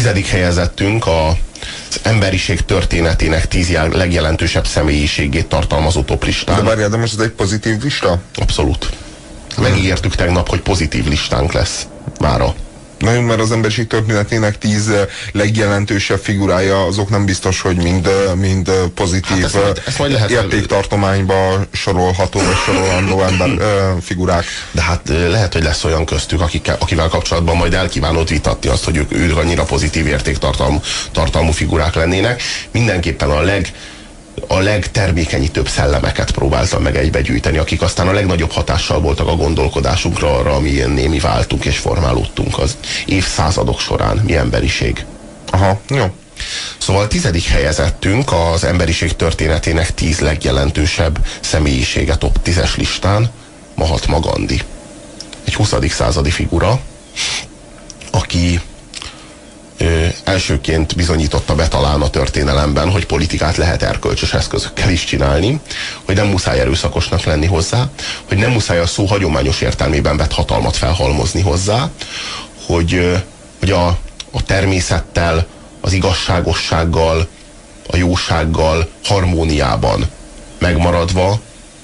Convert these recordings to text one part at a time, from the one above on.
10. helyezettünk az emberiség történetének 10 legjelentősebb személyiségét tartalmazó toplistán. De várjál, de most ez egy pozitív lista? Abszolút. Megígértük tegnap, hogy pozitív listánk lesz mára. Nagyon, mert az emberiség történetének 10 legjelentősebb figurája, azok nem biztos, hogy mind pozitív ezt majd lehet, értéktartományba sorolható vagy sorolandó ember figurák. De hát lehet, hogy lesz olyan köztük, akivel kapcsolatban majd elkívánod vitatni azt, hogy ők annyira pozitív értéktartalmú figurák lennének. Mindenképpen a legtermékenyítőbb szellemeket próbáltam meg egybegyűjteni, akik aztán a legnagyobb hatással voltak a gondolkodásunkra, arra, amilyenné mi váltunk és formálódtunk az évszázadok során, mi emberiség. Aha, jó. Szóval 10. helyezettünk az emberiség történetének 10 legjelentősebb személyisége top 10-es listán Mahatma Gandhi. Egy 20. századi figura, aki elsőként bizonyította be talán a történelemben, hogy politikát lehet erkölcsös eszközökkel is csinálni, hogy nem muszáj erőszakosnak lenni hozzá, hogy nem muszáj a szó hagyományos értelmében vett hatalmat felhalmozni hozzá, hogy a természettel, az igazságossággal, a jósággal harmóniában megmaradva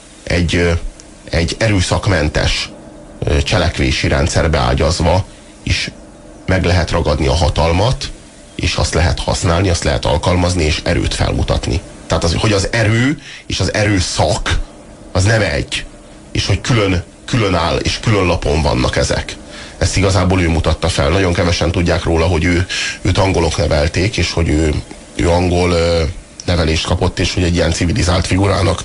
egy erőszakmentes cselekvési rendszerbe ágyazva is meg lehet ragadni a hatalmat, és azt lehet használni, azt lehet alkalmazni, és erőt felmutatni. Tehát hogy az erő és az erőszak az nem egy, és hogy külön áll, és külön lapon vannak ezek. Ezt igazából ő mutatta fel. Nagyon kevesen tudják róla, hogy őt angolok nevelték, és hogy ő angol nevelést kapott, és hogy egy ilyen civilizált figurának,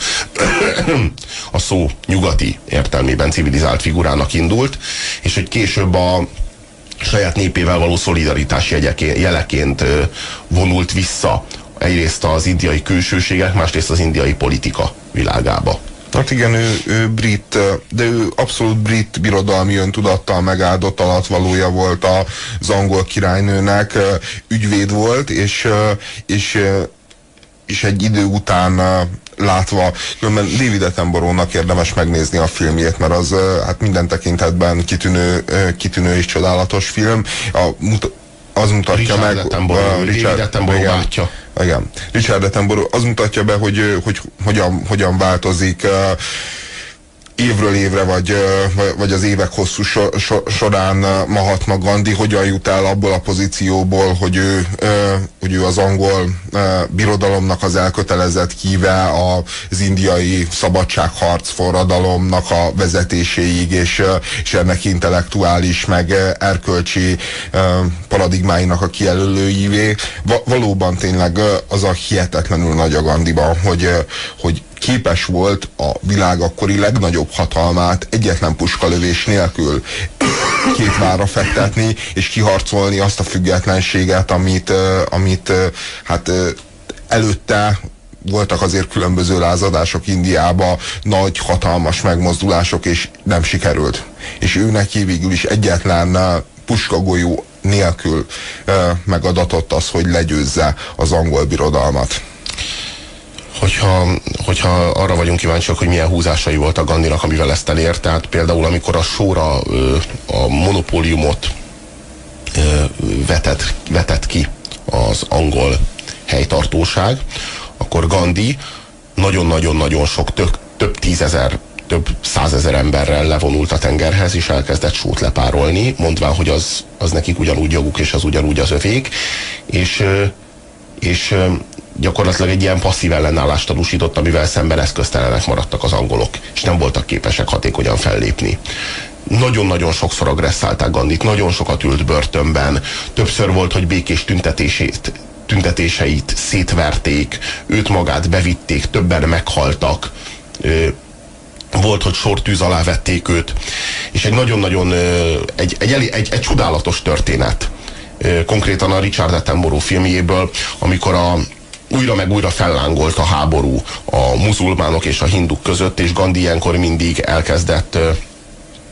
a szó nyugati értelmében civilizált figurának indult, és hogy később a saját népével való szolidaritás jeleként vonult vissza egyrészt az indiai külsőségek, másrészt az indiai politika világába. Hát igen, ő brit, de ő abszolút brit birodalmi öntudattal megáldott alattvalója volt az angol királynőnek, ügyvéd volt, és egy idő után látva, különben David Attenborough-nak érdemes megnézni a filmjét, mert az hát minden tekintetben kitűnő és csodálatos film. Az mutatja meg David Attenborough bátyja. Igen. Richard Attenborough az mutatja be, hogy hogyan változik évről évre, vagy az évek hosszú során Mahatma Gandhi hogyan jut el abból a pozícióból, hogy ő az angol birodalomnak az elkötelezett híve, az indiai szabadságharc forradalomnak a vezetéséig, és ennek intellektuális, meg erkölcsi paradigmáinak a kijelölőjévé. Valóban tényleg az a hihetetlenül nagy a Gandhiban, hogy képes volt a világ akkori legnagyobb hatalmát egyetlen puskalövés nélkül két várra fektetni, és kiharcolni azt a függetlenséget, amit hát előtte voltak azért különböző lázadások Indiába, nagy, hatalmas megmozdulások, és nem sikerült. És ő neki végül is egyetlen puskagolyó nélkül megadatott az, hogy legyőzze az angol birodalmat. Hogyha arra vagyunk kíváncsiak, hogy milyen húzásai voltak Gandhinak, amivel ezt elért, tehát például amikor a sorra a monopóliumot vetett ki az angol helytartóság, akkor Gandhi nagyon-nagyon-nagyon sok, több tízezer, több százezer emberrel levonult a tengerhez, és elkezdett sót lepárolni, mondván, hogy az nekik ugyanúgy joguk, és az ugyanúgy az övék, és gyakorlatilag egy ilyen passzív ellenállást tanúsított, amivel szemben eszköztelenek maradtak az angolok, és nem voltak képesek hatékonyan fellépni. Nagyon-nagyon sokszor agresszálták Gandhit, nagyon sokat ült börtönben, többször volt, hogy békés tüntetéseit szétverték, őt magát bevitték, többen meghaltak, volt, hogy sortűz alá vették őt, és egy nagyon-nagyon egy csodálatos történet. Konkrétan a Richard Attenborough filmjéből, amikor újra meg újra fellángolt a háború a muzulmánok és a hinduk között, és Gandhi ilyenkor mindig elkezdett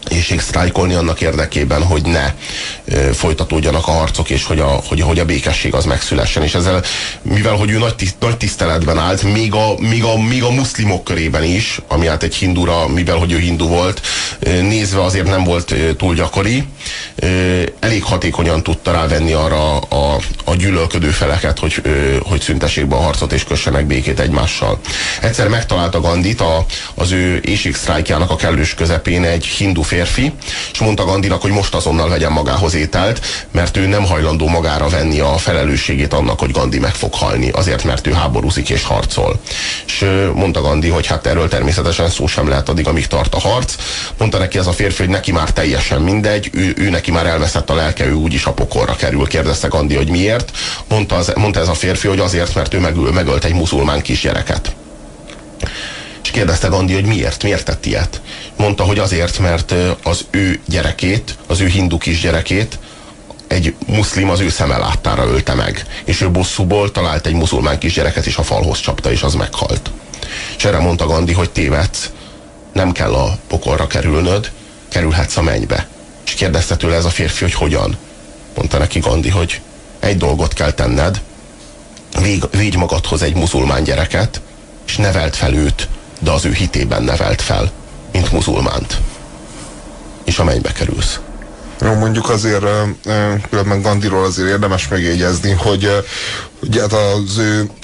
éhségsztrájkolni annak érdekében, hogy ne folytatódjanak a harcok, és hogy a békesség az megszülessen. És ezzel, mivel hogy ő nagy tiszteletben állt, még a muszlimok körében is, ami hát egy hindura, mivel hogy ő hindu volt, nézve azért nem volt túl gyakori, elég hatékonyan tudta rávenni arra a gyűlölködő feleket, hogy szüntessék be a harcot és kössenek békét egymással. Egyszer megtalálta Gandhit az ő éhségsztrájkjának a kellős közepén egy hindu férfi, és mondta Gandhinak, hogy most azonnal vegyen magához ételt, mert ő nem hajlandó magára venni a felelősségét annak, hogy Gandhi meg fog halni, azért, mert ő háborúzik és harcol. És mondta Gandhi, hogy hát erről természetesen szó sem lehet addig, amíg tart a harc. Mondta neki ez a férfi, hogy neki már teljesen mindegy, ő neki már elveszett a lelke, ő úgyis a pokolra kerül. Kérdezte Gandhi, hogy miért. Mondta ez a férfi, hogy azért, mert ő megölt egy muzulmán kisgyereket. És kérdezte Gandhi, hogy miért tett ilyet. Mondta, hogy azért, mert az ő gyerekét, az ő hindu kisgyerekét egy muszlim az ő szeme láttára ölte meg. És ő bosszúból talált egy muzulmán kisgyereket, és a falhoz csapta, és az meghalt. És erre mondta Gandhi, hogy tévedsz, nem kell a pokolra kerülnöd, kerülhetsz a mennybe. És kérdezte tőle ez a férfi, hogy hogyan. Mondta neki Gandhi, hogy egy dolgot kell tenned, védj magadhoz egy muzulmán gyereket, és neveld fel őt, de az ő hitében nevelt fel, mint muzulmánt. És a mennybe kerülsz. Jó, mondjuk azért különben Gandhiról azért érdemes megjegyezni, hogy hát az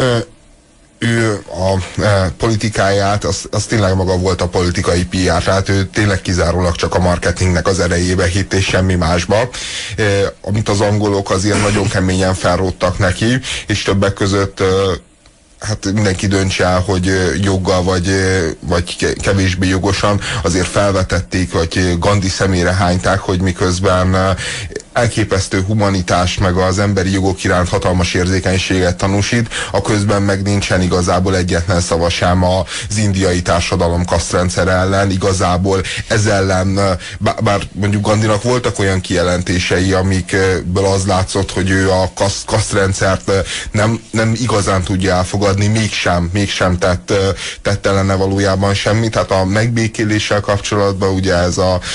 ő a politikáját, az tényleg maga volt a politikai PR, tehát ő tényleg kizárólag csak a marketingnek az erejébe hitt, és semmi másba. Amit az angolok azért nagyon keményen felróttak neki, és többek között hát mindenki döntse el, hogy joggal vagy kevésbé jogosan, azért felvetették, hogy Gandhi szemére hányták, hogy miközben elképesztő humanitást, meg az emberi jogok iránt hatalmas érzékenységet tanúsít, a közben meg nincsen igazából egyetlen szava sem az indiai társadalom kasztrendszer ellen, igazából ez ellen, bár mondjuk Gandhinak voltak olyan kijelentései, amikből az látszott, hogy ő a kasztrendszert nem igazán tudja elfogadni, mégsem tett ellene valójában semmit. Tehát a megbékéléssel kapcsolatban ugye ez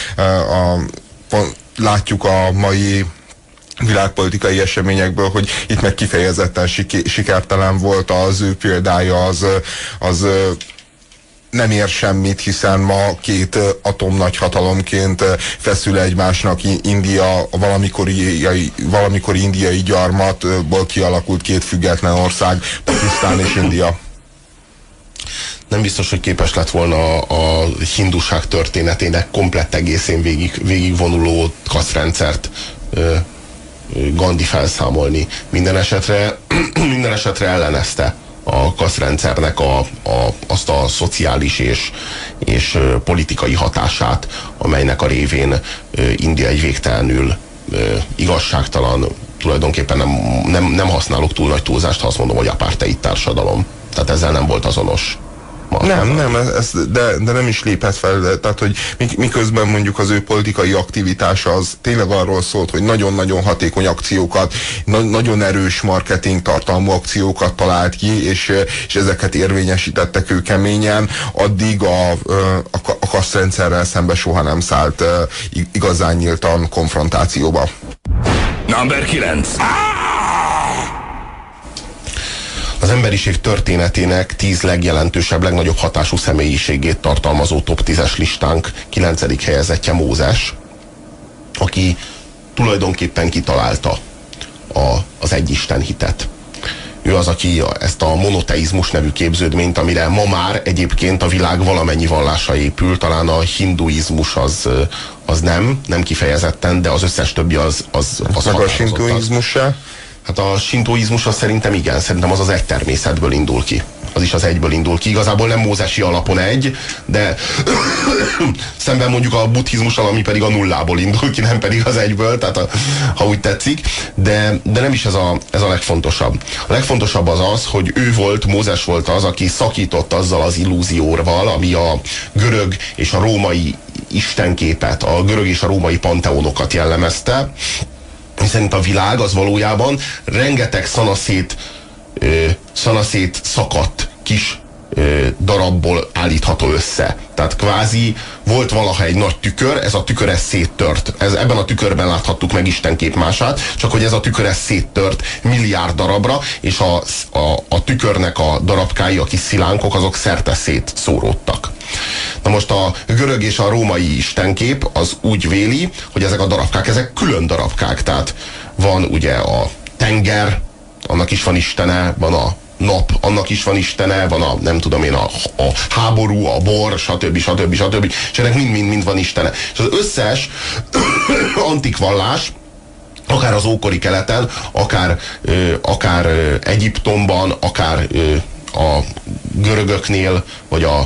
látjuk a mai világpolitikai eseményekből, hogy itt meg kifejezetten sikertelen volt az ő példája, az nem ér semmit, hiszen ma két atomnagyhatalomként feszül egymásnak India, valamikor indiai gyarmatból kialakult két független ország, Pakisztán és India. Nem biztos, hogy képes lett volna a hinduság történetének komplett egészén végigvonuló kasztrendszert Gandhi felszámolni. Minden esetre ellenezte a kasztrendszernek azt a szociális és politikai hatását, amelynek a révén India egy végtelenül igazságtalan, tulajdonképpen nem használok túl nagy túlzást, ha azt mondom, hogy apartheid társadalom. Tehát ezzel nem volt azonos. De nem is léphet fel, tehát hogy miközben mondjuk az ő politikai aktivitása az tényleg arról szólt, hogy nagyon-nagyon hatékony akciókat, nagyon erős marketing tartalmú akciókat talált ki, és ezeket érvényesítettek ő keményen, addig a kasztrendszerrel szembe soha nem szállt igazán nyíltan konfrontációba. Number 9. Az emberiség történetének 10 legjelentősebb, legnagyobb hatású személyiségét tartalmazó top 10-es listánk 9. helyezettje Mózes, aki tulajdonképpen kitalálta az egyisten hitet. Ő az, aki ezt a monoteizmus nevű képződményt, amire ma már egyébként a világ valamennyi vallása épül, talán a hinduizmus az nem kifejezetten, de az összes többi az meg a sintoizmus se? Hát a sintoizmus az szerintem igen, szerintem az egy természetből indul ki. Az is az egyből indul ki. Igazából nem mózesi alapon egy, de szemben mondjuk a buddhizmussal, ami pedig a nullából indul ki, nem pedig az egyből, tehát ha úgy tetszik. De nem is ez a legfontosabb. A legfontosabb az, hogy Mózes volt az, aki szakított azzal az illúzióval, ami a görög és a római istenképet, a görög és a római panteonokat jellemezte, szerint a világ az valójában rengeteg szanaszét szakadt kis darabból állítható össze. Tehát kvázi volt valaha egy nagy tükör, ez a tükör széttört. Ebben a tükörben láthattuk meg Isten képmását, csak hogy ez a tükör széttört milliárd darabra, és a tükörnek a darabkái, a kis szilánkok, azok szerte szétszóródtak. Na most a görög és a római istenkép az úgy véli, hogy ezek a darabkák, ezek külön darabkák. Tehát van ugye a tenger, annak is van istene, van a nap, annak is van istene, van a, nem tudom én, a háború, a bor, stb. És ennek mind van istene. És az összes antik vallás, akár az ókori keleten, akár Egyiptomban, akár a görögöknél, vagy a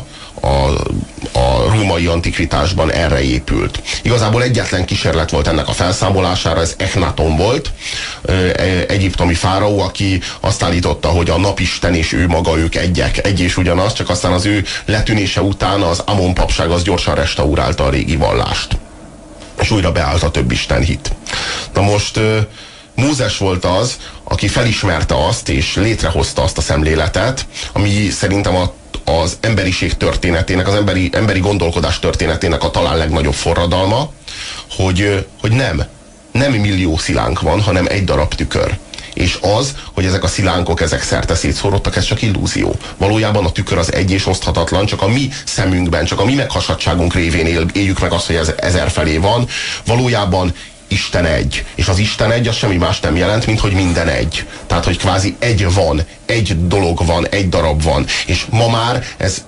római antikvitásban erre épült. Igazából egyetlen kísérlet volt ennek a felszámolására, ez Echnaton volt, egyiptomi fáraó, aki azt állította, hogy a napisten és ő maga, ők egy és ugyanaz, csak aztán az ő letűnése után az Amon papság az gyorsan restaurálta a régi vallást. És újra beállt a több isten hit. Na most Mózes volt az, aki felismerte azt, és létrehozta azt a szemléletet, ami szerintem az emberiség történetének, az emberi gondolkodás történetének a talán legnagyobb forradalma, hogy nem millió szilánk van, hanem egy darab tükör. És az, hogy ezek a szilánkok, ezek szerte szétszórodtak, ez csak illúzió. Valójában a tükör az egy és oszthatatlan, csak a mi szemünkben, csak a mi meghasadtságunk révén éljük meg azt, hogy ez ezerfelé van. Valójában Isten egy. És az Isten egy, az semmi más nem jelent, mint hogy minden egy. Tehát, hogy kvázi egy van, egy dolog van, egy darab van. És ma már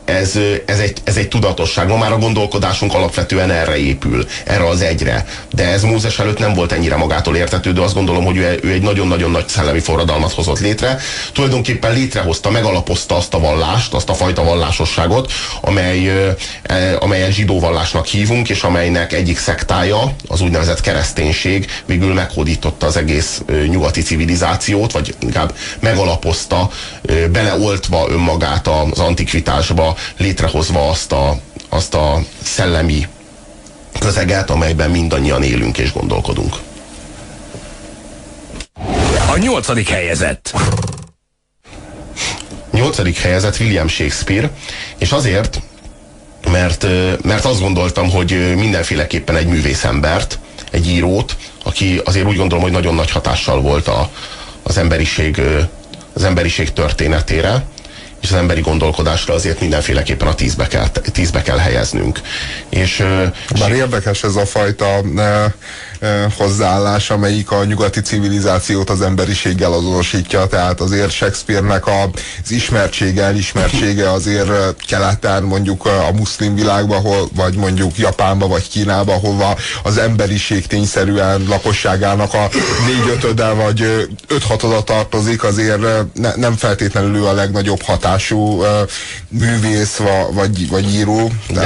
ez egy tudatosság. Ma már a gondolkodásunk alapvetően erre épül, erre az egyre. De ez Mózes előtt nem volt ennyire magától értetődő, azt gondolom, hogy ő egy nagyon-nagyon nagy szellemi forradalmat hozott létre. Tulajdonképpen létrehozta, megalapozta azt a vallást, azt a fajta vallásosságot, amelyet zsidó vallásnak hívunk, és amelynek egyik szektája, az úgynevezett kereszténység végül meghódította az egész nyugati civilizációt, vagy inkább megalapozta, beleoltva önmagát az antikvitásba, létrehozva azt a szellemi közeget, amelyben mindannyian élünk és gondolkodunk. A 8. helyezett. 8. helyezett William Shakespeare, és azért, mert azt gondoltam, hogy mindenféleképpen egy művészembert, egy írót, aki azért úgy gondolom, hogy nagyon nagy hatással volt az emberiség történetére, és az emberi gondolkodásra azért mindenféleképpen a 10-be kell helyeznünk. Bár érdekes ez a fajta hozzáállás, amelyik a nyugati civilizációt az emberiséggel azonosítja, tehát azért Shakespeare-nek az elismertsége azért keleten, mondjuk a muszlim világban, vagy mondjuk Japánban, vagy Kínában, hova az emberiség tényszerűen lakosságának a 4/5 vagy 5/6 tartozik, azért nem feltétlenül a legnagyobb hatású művész vagy író. De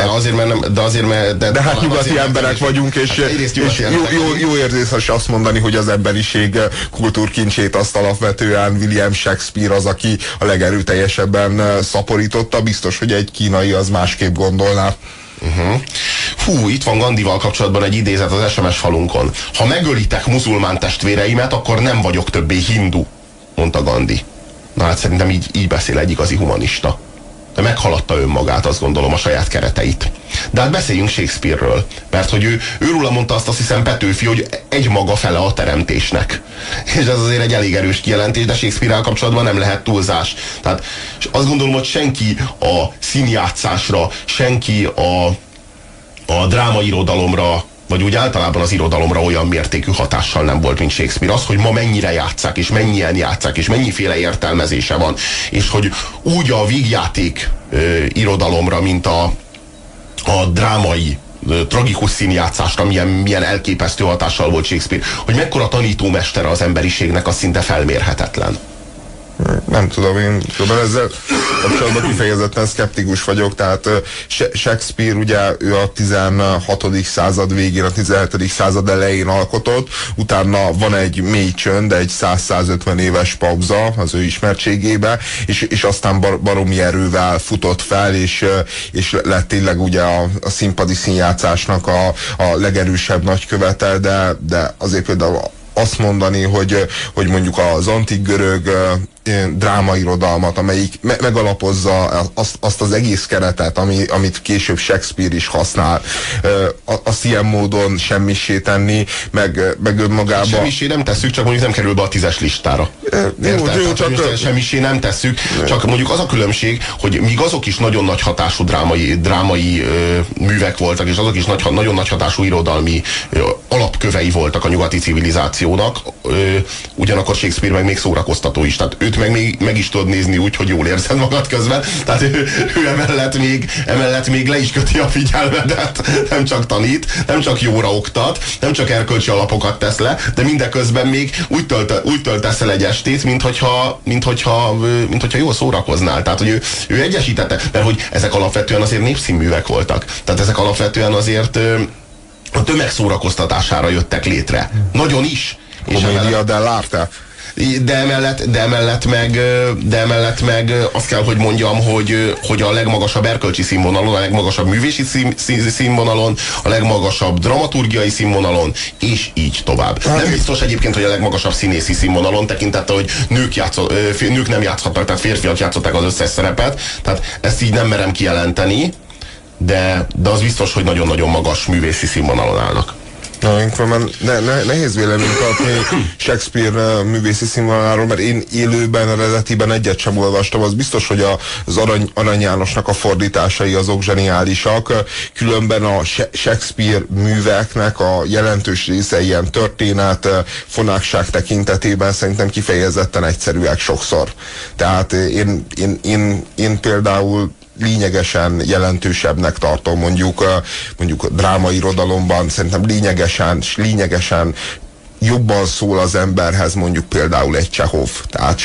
hát nyugati emberek vagyunk, és jó érzés azt mondani, hogy az emberiség kultúrkincsét azt alapvetően William Shakespeare az, aki a legerőteljesebben szaporította. Biztos, hogy egy kínai az másképp gondolná. Hú, itt van Gandival kapcsolatban egy idézet az SMS falunkon. Ha megölitek muzulmán testvéreimet, akkor nem vagyok többé hindu, mondta Gandhi. Na hát szerintem így beszél egy igazi humanista. De meghaladta önmagát, azt gondolom, a saját kereteit. De hát beszéljünk Shakespeare-ről, mert hogy őróla mondta azt hiszem Petőfi, hogy egy maga fele a teremtésnek. És ez azért egy elég erős kijelentés, de Shakespeare-rel kapcsolatban nem lehet túlzás. Tehát azt gondolom, hogy senki a színjátszásra, senki a drámairodalomra, vagy úgy általában az irodalomra olyan mértékű hatással nem volt, mint Shakespeare. Az, hogy ma mennyire játsszák, és mennyien játsszák, és mennyiféle értelmezése van, és hogy úgy a vígjáték irodalomra, mint a drámai, tragikus színjátszásra milyen elképesztő hatással volt Shakespeare, hogy mekkora tanítómestere az emberiségnek, az szinte felmérhetetlen. Nem tudom, én ezzel kapcsolatban kifejezetten szkeptikus vagyok, tehát Shakespeare ugye ő a 16. század végén, a 17. század elején alkotott, utána van egy mély csönd, egy 100-150 éves pauza az ő ismertségébe, és aztán baromi erővel futott fel, és lett tényleg ugye a színpadi színjátszásnak a legerősebb nagykövete, de azért például azt mondani, hogy mondjuk az antik görög drámairodalmat, amelyik megalapozza azt az egész keretet, amit később Shakespeare is használ, azt ilyen módon semmissé tenni, meg önmagában. Semmisé nem tesszük, csak mondjuk nem kerül be a 10-es listára. Jó, csak semmisé nem tesszük, csak mondjuk az a különbség, hogy míg azok is nagyon nagy hatású drámai művek voltak, és azok is nagyon nagy hatású irodalmi alapkövei voltak a nyugati civilizációnak, ugyanakkor Shakespeare meg még szórakoztató is. Tehát őt meg is tudod nézni úgy, hogy jól érzed magad közben. Tehát ő emellett még le is köti a figyelmedet. Nem csak tanít, nem csak jóra oktat, nem csak erkölcsi alapokat tesz le, de mindeközben még úgy töltesz el egy estét, mint hogyha jól szórakoznál. Tehát, hogy ő egyesítette, mert hogy ezek alapvetően azért népszínművek voltak. Tehát ezek alapvetően azért a tömegszórakoztatására jöttek létre. Nagyon is. Commedia dell'arte. De emellett meg azt kell, hogy mondjam, hogy a legmagasabb erkölcsi színvonalon, a legmagasabb művészi színvonalon, a legmagasabb dramaturgiai színvonalon, és így tovább. Nem biztos egyébként, hogy a legmagasabb színészi színvonalon, tekintettel, hogy nők nem játszhatnak, tehát férfiak játszották az összes szerepet, tehát ezt így nem merem kijelenteni, de az biztos, hogy nagyon-nagyon magas művészi színvonalon állnak. Nehéz véleményt adni Shakespeare művészi színvonaláról, mert én élőben, eredetiben egyet sem olvastam. Az biztos, hogy az Arany Jánosnak a fordításai azok zseniálisak, különben a Shakespeare műveknek a jelentős része ilyen történet, fonákság tekintetében szerintem kifejezetten egyszerűek sokszor. Tehát én például lényegesen jelentősebbnek tartom, mondjuk drámai irodalomban szerintem lényegesen jobban szól az emberhez mondjuk például egy Csehov. Tehát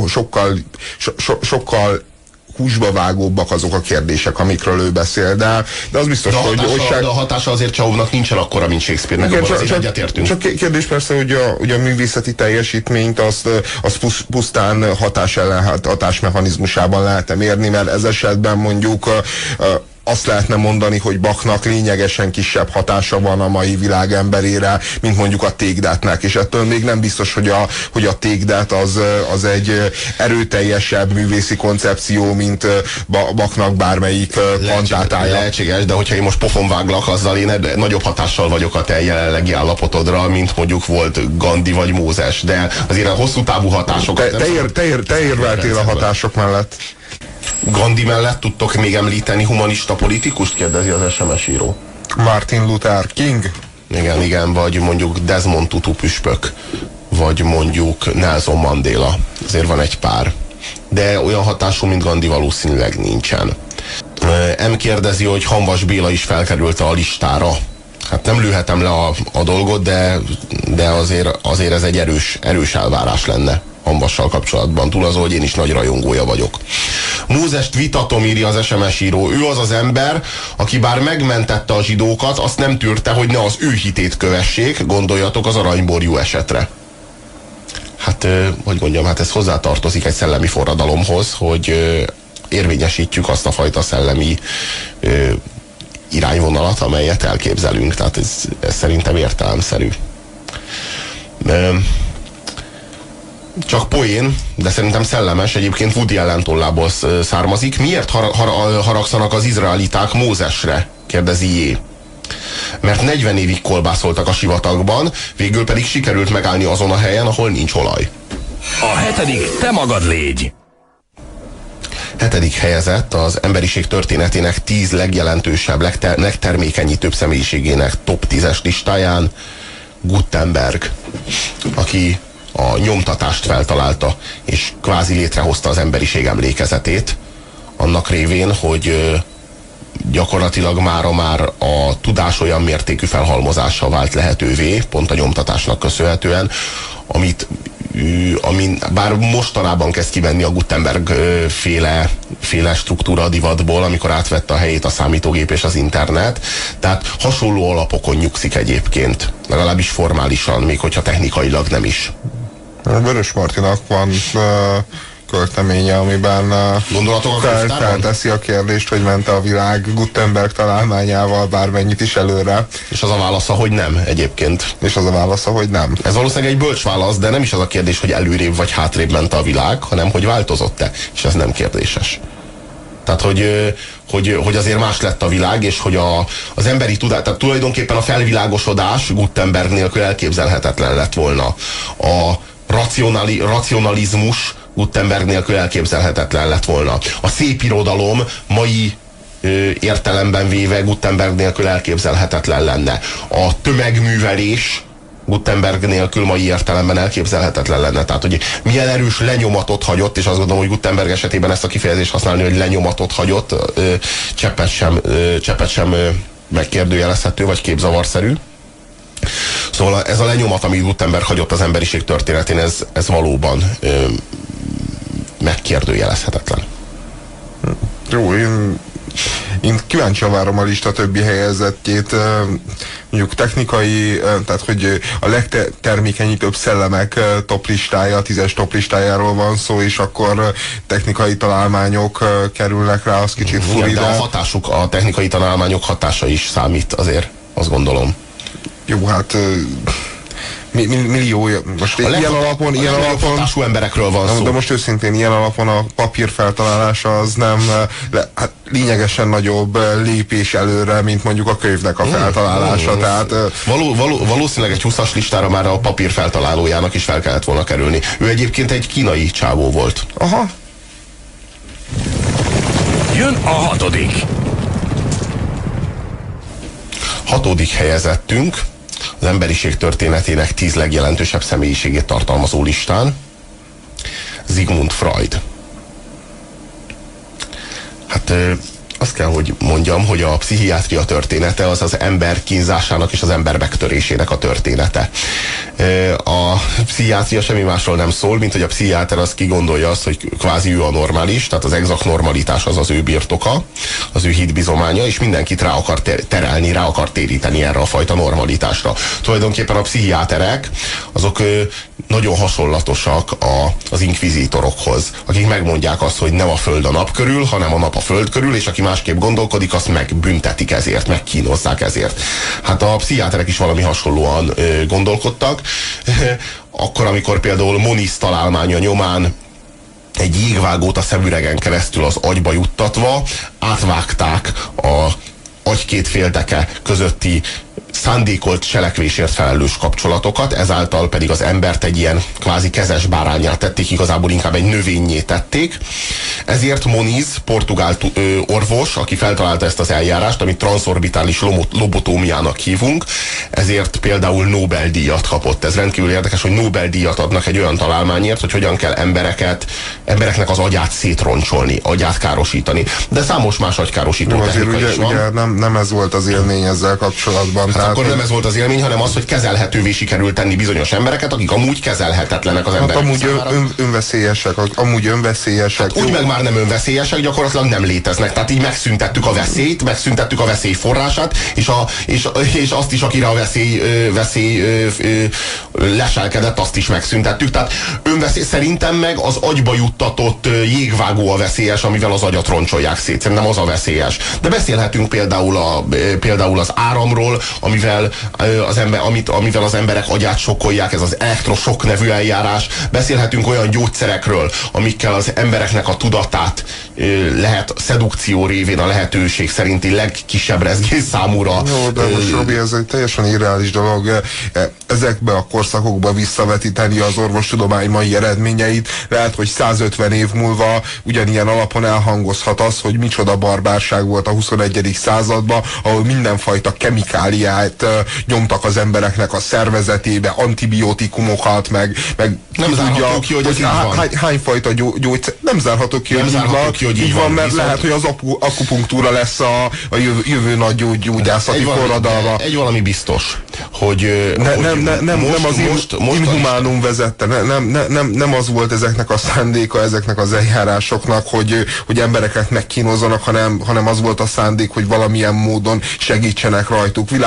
sokkal húsba vágóbbak azok a kérdések, amikről ő beszél, de az biztos, de a hatása azért Csehovnak nincsen akkora, mint Shakespeare-nek, abban azért egyetértünk. Csak kérdés persze, hogy a művészeti teljesítményt azt pusztán hatásmechanizmusában lehet mérni, mert ez esetben mondjuk azt lehetne mondani, hogy Bachnak lényegesen kisebb hatása van a mai világ emberére, mint mondjuk a Take-That-nek, és ettől még nem biztos, hogy a Take-That az egy erőteljesebb művészi koncepció, mint Bachnak bármelyik kantátája. Lehetséges, de hogyha én most pofonváglak, azzal én nagyobb hatással vagyok a te jelenlegi állapotodra, mint mondjuk volt Gandhi vagy Mózes, de azért a hosszú távú hatásokat... Te érveltél a hatások mellett. Gandhi mellett tudtok még említeni humanista politikust? Kérdezi az SMS író. Martin Luther King. Igen, vagy mondjuk Desmond Tutu püspök, vagy mondjuk Nelson Mandela. Azért van egy pár. De olyan hatású, mint Gandhi valószínűleg nincsen. M kérdezi, hogy Hamvas Béla is felkerült a listára. Hát nem lőhetem le a dolgot, de azért ez egy erős elvárás lenne Hamvassal kapcsolatban, túl azon, hogy én is nagy rajongója vagyok. Mózest vitatom, írja az SMS író. Ő az az ember, aki bár megmentette a zsidókat, azt nem tűrte, hogy ne az ő hitét kövessék, gondoljatok az aranyborjú esetre. Hát, hogy mondjam, hát ez hozzátartozik egy szellemi forradalomhoz, hogy érvényesítjük azt a fajta szellemi irányvonalat, amelyet elképzelünk. Tehát ez szerintem értelemszerű. Csak poén, de szerintem szellemes, egyébként Woody Allen tollából származik. Miért haragszanak az izraeliták Mózesre? Kérdezi J. Mert 40 évig kolbászoltak a sivatagban, végül pedig sikerült megállni azon a helyen, ahol nincs olaj. A hetedik, te magad légy! Hetedik helyezett az emberiség történetének 10 legjelentősebb, legtermékenyítőbb személyiségének top 10-es listáján Gutenberg, aki a nyomtatást feltalálta, és kvázi létrehozta az emberiség emlékezetét, annak révén, hogy gyakorlatilag mára már a tudás olyan mértékű felhalmozása vált lehetővé, pont a nyomtatásnak köszönhetően, amin bár mostanában kezd kivenni a Gutenberg féle struktúra a divatból, amikor átvette a helyét a számítógép és az internet, tehát hasonló alapokon nyugszik egyébként, legalábbis formálisan, még hogyha technikailag nem is. Vörös Martinak van költeménye, amiben felteszi a kérdést, hogy ment a világ Gutenberg találmányával bármennyit is előre. És az a válasza, hogy nem egyébként. És az a válasza, hogy nem. Ez valószínűleg egy bölcs válasz, de nem is az a kérdés, hogy előrébb vagy hátrébb ment a világ, hanem hogy változott-e. És ez nem kérdéses. Tehát, hogy azért más lett a világ, és hogy az emberi tudás, tehát tulajdonképpen a felvilágosodás Gutenberg nélkül elképzelhetetlen lett volna. A racionalizmus Gutenberg nélkül elképzelhetetlen lett volna. A szépirodalom mai értelemben véve Gutenberg nélkül elképzelhetetlen lenne. A tömegművelés Gutenberg nélkül mai értelemben elképzelhetetlen lenne. Tehát, hogy milyen erős lenyomatot hagyott, és azt gondolom, hogy Gutenberg esetében ezt a kifejezést használni, hogy lenyomatot hagyott, cseppet sem megkérdőjelezhető, vagy képzavarszerű. Szóval ez a lenyomat, amit Gutenberg hagyott az emberiség történetén, ez valóban megkérdőjelezhetetlen. Jó, én kíváncsian várom a lista többi helyezettjét, mondjuk technikai, tehát hogy a legtermékenyítőbb szellemek toplistája, 10-es toplistájáról van szó, és akkor technikai találmányok kerülnek rá, az kicsit furi. De a technikai találmányok hatása is számít azért, azt gondolom. Jó, hát millió, most ilyen alapon hatású emberekről van szó. De most őszintén ilyen alapon a papír feltalálása az nem hát lényegesen nagyobb lépés előre, mint mondjuk a könyvnek a feltalálása. Tehát, valószínűleg egy 20-as listára már a papír feltalálójának is fel kellett volna kerülni. Ő egyébként egy kínai csávó volt. Aha. Jön a 6. Hatodik helyezettünk az emberiség történetének 10 legjelentősebb személyiségét tartalmazó listán Sigmund Freud. Hát azt kell, hogy mondjam, hogy a pszichiátria története az az ember kínzásának és az ember megtörésének a története. A pszichiátria semmi másról nem szól, mint hogy a pszichiáter az kigondolja azt, hogy kvázi ő a normális, tehát az exakt normalitás az az ő birtoka, az ő hitbizománya, és mindenkit rá akar terelni, rá akar téríteni erre a fajta normalitásra. Tulajdonképpen a pszichiáterek azok nagyon hasonlatosak az inkvizítorokhoz, akik megmondják azt, hogy nem a föld a nap körül, hanem a nap a föld körül, és aki másképp gondolkodik, azt megbüntetik ezért, megkínozzák ezért. Hát a pszichiáterek is valami hasonlóan gondolkodtak. Akkor, amikor például Moniz találmánya nyomán egy jégvágót a szemüregen keresztül az agyba juttatva átvágták a agy két féldeke közötti szándékolt cselekvésért felelős kapcsolatokat, ezáltal pedig az embert egy ilyen kvázi kezes bárányát tették, igazából inkább egy növényé tették. Ezért Moniz, portugál orvos, aki feltalálta ezt az eljárást, amit transzorbitális lobotómiának hívunk, ezért például Nobel-díjat kapott. Ez rendkívül érdekes, hogy Nobel-díjat adnak egy olyan találmányért, hogy hogyan kell embereknek az agyát szétroncsolni, agyát károsítani. De számos más agykárosító technika is van. Ugye nem ez volt az élmény ezzel kapcsolatban. Hát akkor nem ez volt az élmény, hanem az, hogy kezelhetővé sikerült tenni bizonyos embereket, akik amúgy kezelhetetlenek az emberek amúgy önveszélyesek. Hát úgy meg már nem önveszélyesek, gyakorlatilag nem léteznek. Tehát így megszüntettük a veszélyt, megszüntettük a veszély forrását, és azt is, akire a veszély leselkedett, azt is megszüntettük. Tehát önveszély szerintem meg az agyba juttatott jégvágó a veszélyes, amivel az agyat roncsolják szét. Szerintem az a veszélyes. De beszélhetünk például az áramról, amivel az emberek agyát sokkolják, ez az elektrosokk nevű eljárás. Beszélhetünk olyan gyógyszerekről, amikkel az embereknek a tudatát lehet szedukció révén a lehetőség szerinti legkisebb rezgés számúra. Jó, de most Robi, ez egy teljesen irreális dolog. Ezekbe a korszakokba visszavetíteni az orvostudomány mai eredményeit. Lehet, hogy 150 év múlva ugyanilyen alapon elhangozhat az, hogy micsoda barbárság volt a 21. században, ahol mindenfajta kemikáliát nyomtak az embereknek a szervezetébe, antibiotikumokat, meg nem zárható ki, hogy ez így van. Hányfajta gyógyszer. Nem zárható ki, hogy így van, mert lehet, hogy az akupunktúra lesz a jövő nagy gyógyászati forradalma. Egy valami biztos, hogy nem az inhumánum vezette, nem az volt ezeknek a szándéka, ezeknek az eljárásoknak, hogy embereket megkínozzanak, hanem az volt a szándék, hogy valamilyen módon segítsenek rajtuk. Világos,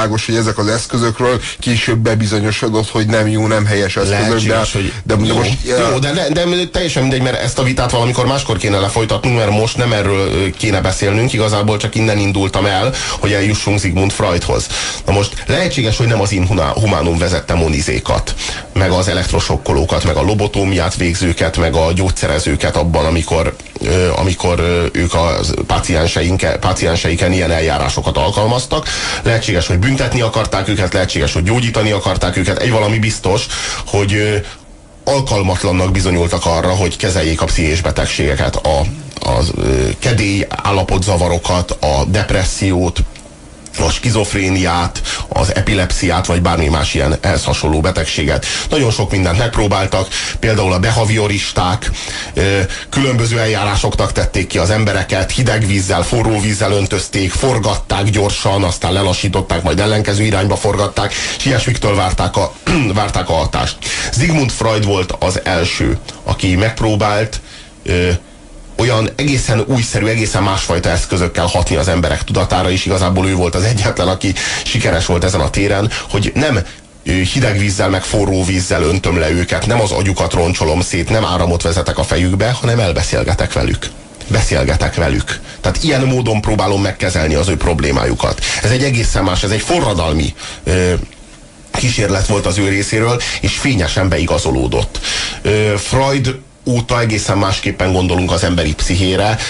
világos, hogy ezek az eszközökről később bebizonyosodott, hogy nem jó, nem helyes eszközök, de most... Jó, de teljesen mindegy, mert ezt a vitát valamikor máskor kéne lefolytatnunk, mert most nem erről kéne beszélnünk, igazából csak innen indultam el, hogy eljussunk Sigmund Freudhoz. Na most lehetséges, hogy nem az Inhumanum vezette monizékat, meg az elektrosokkolókat, meg a lobotómiát végzőket, meg a gyógyszerezőket abban, amikor ők a pácienseiken ilyen eljárásokat alkalmaztak. Lehetséges, hogy büntetni akarták őket, lehetséges, hogy gyógyítani akarták őket. Egy valami biztos, hogy alkalmatlannak bizonyultak arra, hogy kezeljék a pszichés betegségeket, a kedély állapotzavarokat, a depressziót, a skizofréniát, az epilepsziát, vagy bármi más ilyen ehhez hasonló betegséget. Nagyon sok mindent megpróbáltak, például a behavioristák különböző eljárásoknak tették ki az embereket, hideg vízzel, forró vízzel öntözték, forgatták gyorsan, aztán lelassították, majd ellenkező irányba forgatták, és ilyesmiktől várták a hatást. Sigmund Freud volt az első, aki megpróbált olyan egészen újszerű, egészen másfajta eszközökkel hatni az emberek tudatára, és igazából ő volt az egyetlen, aki sikeres volt ezen a téren, hogy nem hideg vízzel, meg forró vízzel öntöm le őket, nem az agyukat roncsolom szét, nem áramot vezetek a fejükbe, hanem elbeszélgetek velük. Beszélgetek velük. Tehát ilyen módon próbálom megkezelni az ő problémájukat. Ez egy egészen más, ez egy forradalmi kísérlet volt az ő részéről, és fényesen beigazolódott. Freud óta egészen másképpen gondolunk az emberi pszichére,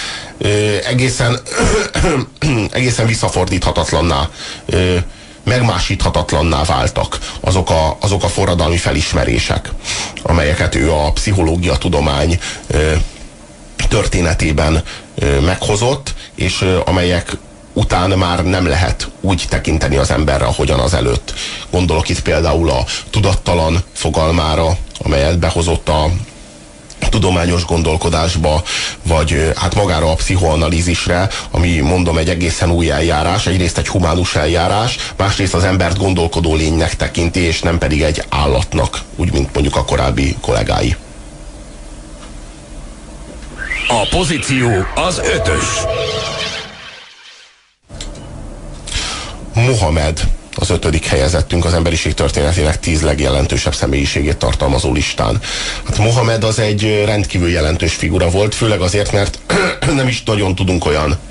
egészen visszafordíthatatlanná, megmásíthatatlanná váltak azok a forradalmi felismerések, amelyeket ő a pszichológia tudomány történetében meghozott, és amelyek után már nem lehet úgy tekinteni az emberre, ahogyan az előtt. Gondolok itt például a tudattalan fogalmára, amelyet behozott a tudományos gondolkodásba, vagy hát magára a pszichoanalízisre, ami mondom egy egészen új eljárás, egyrészt egy humánus eljárás, másrészt az embert gondolkodó lénynek tekinti, és nem pedig egy állatnak, úgy, mint mondjuk a korábbi kollégái. A pozíció az 5-ös. Mohamed az 5. helyezettünk az emberiség történetének 10 legjelentősebb személyiségét tartalmazó listán. Hát Mohamed az egy rendkívül jelentős figura volt, főleg azért, mert nem is nagyon tudunk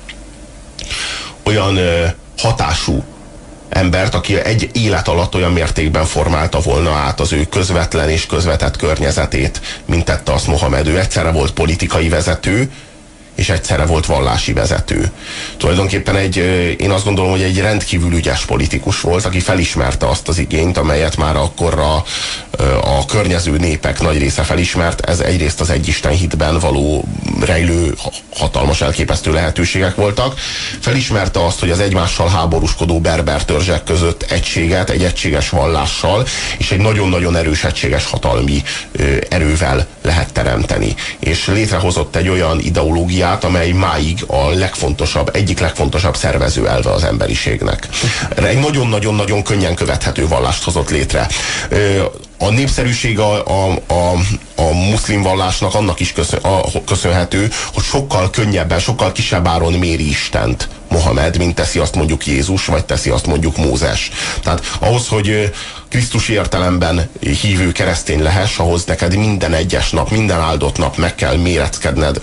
olyan hatású embert, aki egy élet alatt olyan mértékben formálta volna át az ő közvetlen és közvetett környezetét, mint tette azt Mohamed. Ő egyszerre volt politikai vezető, és egyszerre volt vallási vezető. Tulajdonképpen én azt gondolom, hogy egy rendkívül ügyes politikus volt, aki felismerte azt az igényt, amelyet már akkor a környező népek nagy része felismert. Ez egyrészt az egyisten hitben való rejlő hatalmas elképesztő lehetőségek voltak. Felismerte azt, hogy az egymással háborúskodó berber törzsek között egységet, egy egységes vallással és egy nagyon-nagyon erős egységes hatalmi erővel lehet teremteni. És létrehozott egy olyan ideológiát, amely máig egyik legfontosabb szervező elve az emberiségnek. Egy nagyon-nagyon-nagyon könnyen követhető vallást hozott létre. A népszerűség a muszlim vallásnak annak is köszönhető, hogy sokkal könnyebben, sokkal kisebb áron méri Istent Mohamed, mint teszi azt mondjuk Jézus, vagy teszi azt mondjuk Mózes. Tehát ahhoz, hogy Krisztusi értelemben hívő keresztény lehess, ahhoz neked minden egyes nap, minden áldott nap meg kell méreckedned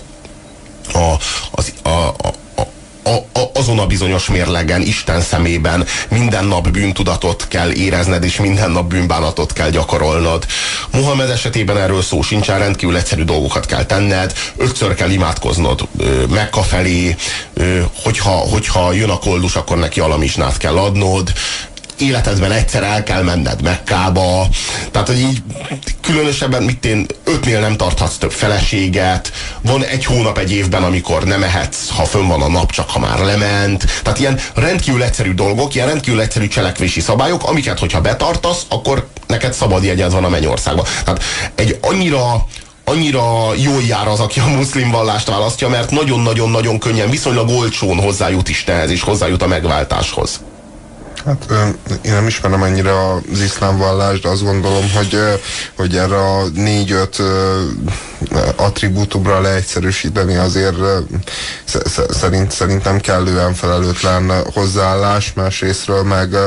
azon a bizonyos mérlegen, Isten szemében minden nap bűntudatot kell érezned, és minden nap bűnbánatot kell gyakorolnod. Mohamed esetében erről szó sincsen, rendkívül egyszerű dolgokat kell tenned, 5-ször kell imádkoznod Mekka felé, hogyha jön a koldus, akkor neki alamizsnát kell adnod, életedben egyszer el kell menned Mekkába, tehát hogy így különösebben 5-nél nem tarthatsz több feleséget, van 1 hónap egy évben, amikor nem ehetsz, ha fönn van a nap, csak ha már lement, tehát ilyen rendkívül egyszerű dolgok, ilyen rendkívül egyszerű cselekvési szabályok, amiket hogyha betartasz, akkor neked szabad jegyed van a mennyországban. Tehát egy annyira jól jár az, aki a muszlim vallást választja, mert nagyon-nagyon-nagyon könnyen, viszonylag olcsón hozzájut Istenhez, és hozzájut a megváltáshoz. Hát én nem ismerem ennyire az iszlám vallást, de azt gondolom, hogy erre a 4-5 attribútumra leegyszerűsíteni azért szerintem kellően felelőtlen hozzáállás. Másrésztről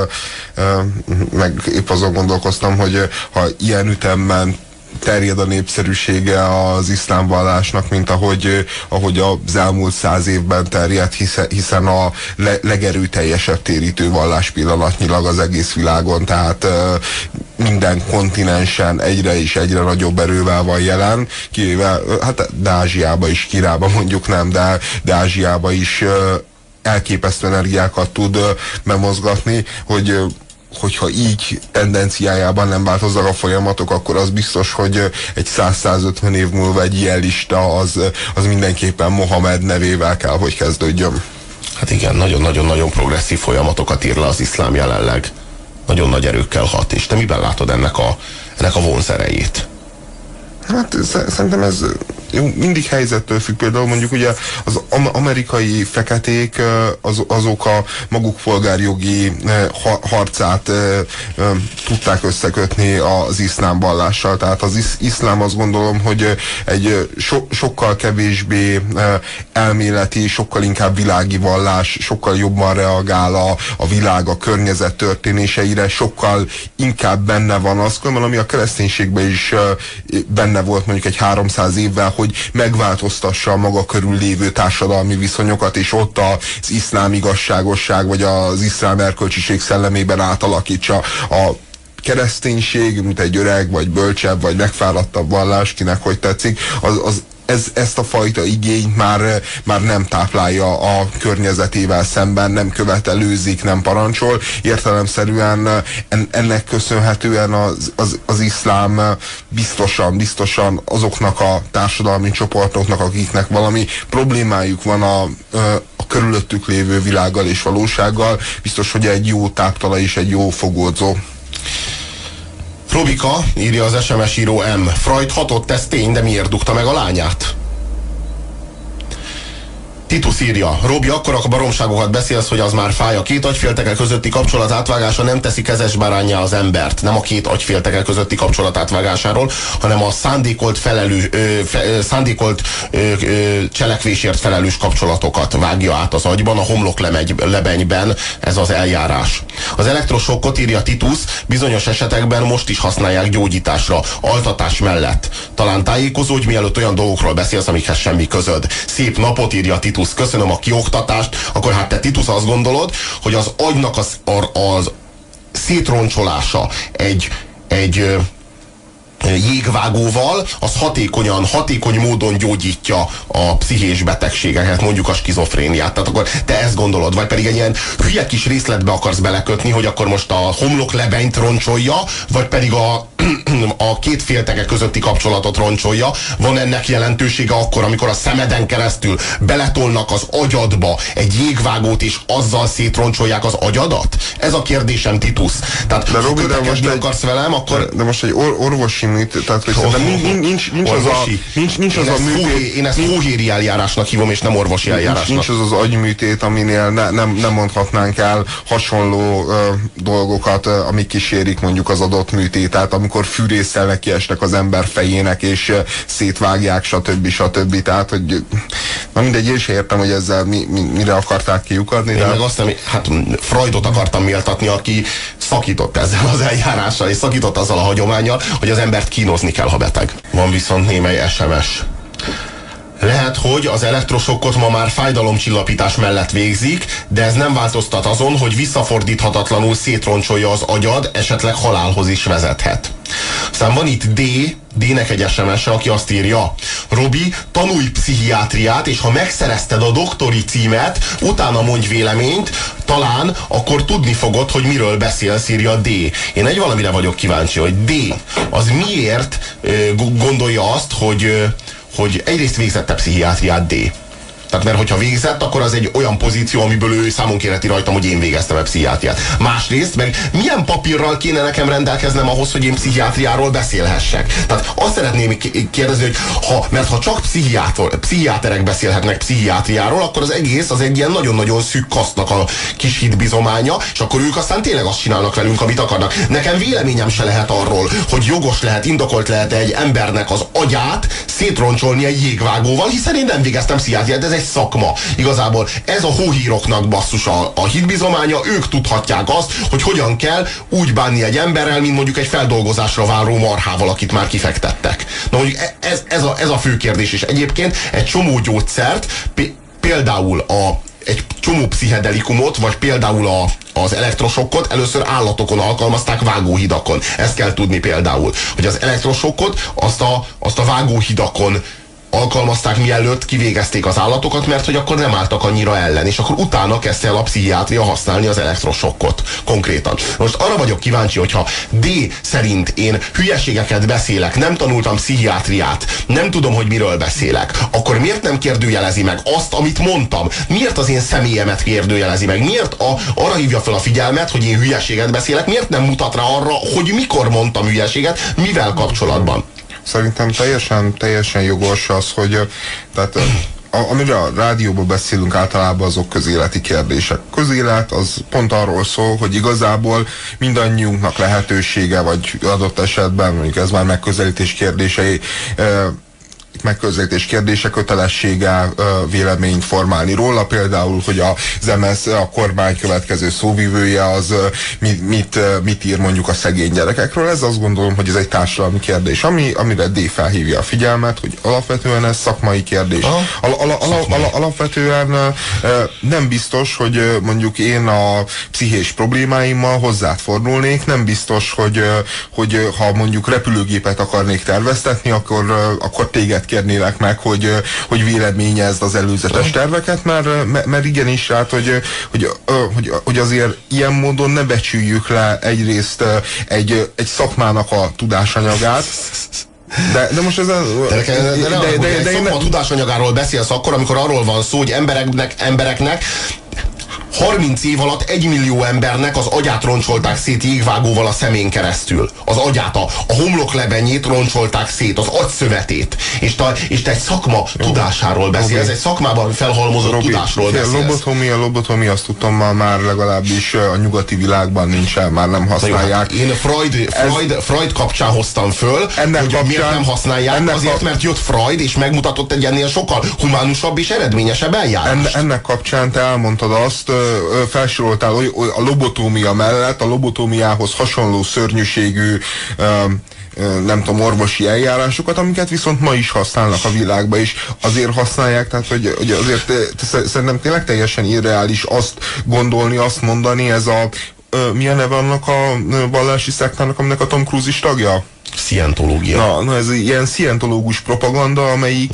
meg épp azon gondolkoztam, hogy ha ilyen ütemben terjed a népszerűsége az iszlám vallásnak, mint ahogy az elmúlt 100 évben terjed, hiszen a legerőteljesebb térítő vallás pillanatnyilag az egész világon, tehát minden kontinensen egyre és egyre nagyobb erővel van jelen, kivéve, hát de Ázsiába is, Kínába mondjuk nem, de Ázsiába is elképesztő energiákat tud bemozgatni, hogyha így tendenciájában nem változnak a folyamatok, akkor az biztos, hogy egy 100-150 év múlva egy ilyen lista az mindenképpen Mohamed nevével kell, hogy kezdődjön. Hát igen, nagyon-nagyon-nagyon progresszív folyamatokat ír le az iszlám jelenleg. Nagyon nagy erőkkel hat. És te miben látod ennek a vonzerejét? Hát szerintem ez mindig helyzettől függ. Például mondjuk ugye az amerikai feketék azok a maguk polgárjogi harcát tudták összekötni az iszlám vallással. Tehát az iszlám, azt gondolom, hogy egy sokkal kevésbé elméleti, sokkal inkább világi vallás, sokkal jobban reagál a világ, a környezet történéseire, sokkal inkább benne van az, ami a kereszténységben is benne volt mondjuk egy 300 évvel, hogy megváltoztassa a maga körül lévő társadalmi viszonyokat, és ott az iszlám igazságosság, vagy az iszlám erkölcsiség szellemében átalakítsa a kereszténység, mint egy öreg, vagy bölcsebb, vagy megfáradtabb vallás, kinek hogy tetszik, ezt a fajta igényt már nem táplálja a környezetével szemben, nem követelőzik, nem parancsol. Értelemszerűen ennek köszönhetően az iszlám biztosan azoknak a társadalmi csoportoknak, akiknek valami problémájuk van a körülöttük lévő világgal és valósággal, biztos, hogy egy jó táptala és egy jó fogódzó. Robika, írja az SMS író M. Freud hatott, ez tény, de miért dugta meg a lányát? Titus írja, Robi, akkor a baromságokat beszélsz, hogy az már fáj. A két agyfélteke közötti kapcsolat átvágása nem teszi kezes báránnyá az embert. Nem a két agyfélteke közötti kapcsolat átvágásáról, hanem a szándékolt cselekvésért felelős kapcsolatokat vágja át az agyban, a homloklebenyben ez az eljárás. Az elektrosokkot, írja Titus, bizonyos esetekben most is használják gyógyításra, altatás mellett. Talán tájékozódj, mielőtt olyan dolgokról beszélsz, amikhez semmi közöd. Szép napot, írja Titus. Köszönöm a kioktatást. Akkor hát te, Titus, azt gondolod, hogy az agynak az szétroncsolása egy jégvágóval, az hatékony módon gyógyítja a pszichés betegségeket, mondjuk a skizofréniát. Tehát akkor te ezt gondolod, vagy pedig egy ilyen hülye kis részletbe akarsz belekötni, hogy akkor most a homloklebenyt roncsolja, vagy pedig a két félteke közötti kapcsolatot roncsolja. Van ennek jelentősége akkor, amikor a szemeden keresztül beletolnak az agyadba egy jégvágót, és azzal szétroncsolják az agyadat? Ez a kérdésem, Titus. Tehát de Robi, kötekedni akarsz velem, akkor... De most egy orvosi műtét, tehát hogy nincs az a műtét... Én ezt hóhéri eljárásnak hívom, és nem orvosi eljárásnak. Nincs az agyműtét, aminél nem mondhatnánk el hasonló dolgokat, amik kísérik mondjuk az adott műtétet, amikor fűrésszel nekiesnek az ember fejének, és szétvágják, stb. Tehát, hogy na mindegy, én sem értem, hogy ezzel mire akarták kiukadni. Én meg azt nem, hát Freudot akartam méltatni, aki szakított ezzel az eljárással, és szakított azzal a hagyománnyal, hogy az embert kínozni kell, ha beteg. Van viszont némely SMS. Lehet, hogy az elektrosokkot ma már fájdalomcsillapítás mellett végzik, de ez nem változtat azon, hogy visszafordíthatatlanul szétroncsolja az agyad, esetleg halálhoz is vezethet. Aztán van itt D-nek egy SMS-e, aki azt írja, Robi, tanulj pszichiátriát, és ha megszerezted a doktori címet, utána mondj véleményt, talán akkor tudni fogod, hogy miről beszélsz, írja D. Én egy valamire vagyok kíváncsi, hogy D az miért gondolja azt, hogy egyrészt végzette pszichiátriát D. Tehát mert hogyha végzett, akkor az egy olyan pozíció, amiből ő számon kérheti rajtam, hogy én végeztem a pszichiátriát. Másrészt meg milyen papírral kéne nekem rendelkeznem ahhoz, hogy én pszichiátriáról beszélhessek? Tehát azt szeretném kérdezni, hogy mert ha csak pszichiáterek beszélhetnek pszichiátriáról, akkor az egész az egy ilyen nagyon-nagyon szűk kasztnak a kis hitbizománya, és akkor ők aztán tényleg azt csinálnak velünk, amit akarnak. Nekem véleményem se lehet arról, hogy jogos lehet, indokolt lehet egy embernek az agyát szétroncsolni egy jégvágóval, hiszen én nem végeztem pszichiátriát, ez egy szakma. Igazából ez a hóhíroknak basszus a hitbizománya, ők tudhatják azt, hogy hogyan kell úgy bánni egy emberrel, mint mondjuk egy feldolgozásra váró marhával, akit már kifektettek. Na mondjuk ez a fő kérdés, és egyébként egy csomó gyógyszert, például egy csomó pszichedelikumot, vagy például az elektrosokkot először állatokon alkalmazták vágóhidakon. Ezt kell tudni például, hogy az elektrosokkot azt a vágóhidakon alkalmazták, mielőtt kivégezték az állatokat, mert hogy akkor nem álltak annyira ellen, és akkor utána kezdte el a pszichiátria használni az elektrosokkot konkrétan. Most arra vagyok kíváncsi, hogyha D szerint én hülyeségeket beszélek, nem tanultam pszichiátriát, nem tudom, hogy miről beszélek, akkor miért nem kérdőjelezi meg azt, amit mondtam? Miért az én személyemet kérdőjelezi meg? Miért arra hívja fel a figyelmet, hogy én hülyeséget beszélek? Miért nem mutat rá arra, hogy mikor mondtam hülyeséget, mivel kapcsolatban? Szerintem teljesen jogos az, hogy tehát amire a rádióban beszélünk általában, azok közéleti kérdések. Közélet az pont arról szól, hogy igazából mindannyiunknak lehetősége, vagy adott esetben, mondjuk ez már megközelítés kérdése, kötelessége véleményt formálni róla, például, hogy az MSZ, a kormány következő szóvivője az mit ír mondjuk a szegény gyerekekről. Ez azt gondolom, hogy ez egy társadalmi kérdés, amire D felhívja a figyelmet, hogy alapvetően ez szakmai kérdés. Alapvetően nem biztos, hogy mondjuk én a pszichés problémáimmal hozzád fordulnék, nem biztos, hogy ha mondjuk repülőgépet akarnék terveztetni, akkor téged kérnélek meg, hogy véleményezd az előzetes terveket, mert igenis, hát, hogy azért ilyen módon ne becsüljük le egyrészt egy szakmának a tudásanyagát, de most ez a... De szakma tudásanyagáról beszélsz akkor, amikor arról van szó, hogy embereknek 30 év alatt 1 millió embernek az agyát roncsolták szét jégvágóval a szemén keresztül. Az agyát, a homloklebenyét roncsolták szét, az agyszövetét. És te egy szakma tudásáról beszélsz, egy szakmában felhalmozott tudásról beszélsz. Lobotomia, azt tudom, már legalábbis a nyugati világban nincsen, már nem használják. Én Freud kapcsán hoztam föl, hogy miért nem használják, azért, mert jött Freud, és megmutatott egy ennél sokkal humánusabb és eredményesebb eljárást. Ennek kapcsán te elmondtad azt, felsoroltál a lobotómia mellett, a lobotómiához hasonló szörnyűségű nem tudom, orvosi eljárásokat, amiket viszont ma is használnak a világban, és azért használják, tehát hogy azért szerintem tényleg teljesen irreális azt gondolni, azt mondani, ez milyen neve annak a vallási szektának, aminek a Tom Cruise is tagja? Szientológia. Na, ez ilyen szientológus propaganda, amelyik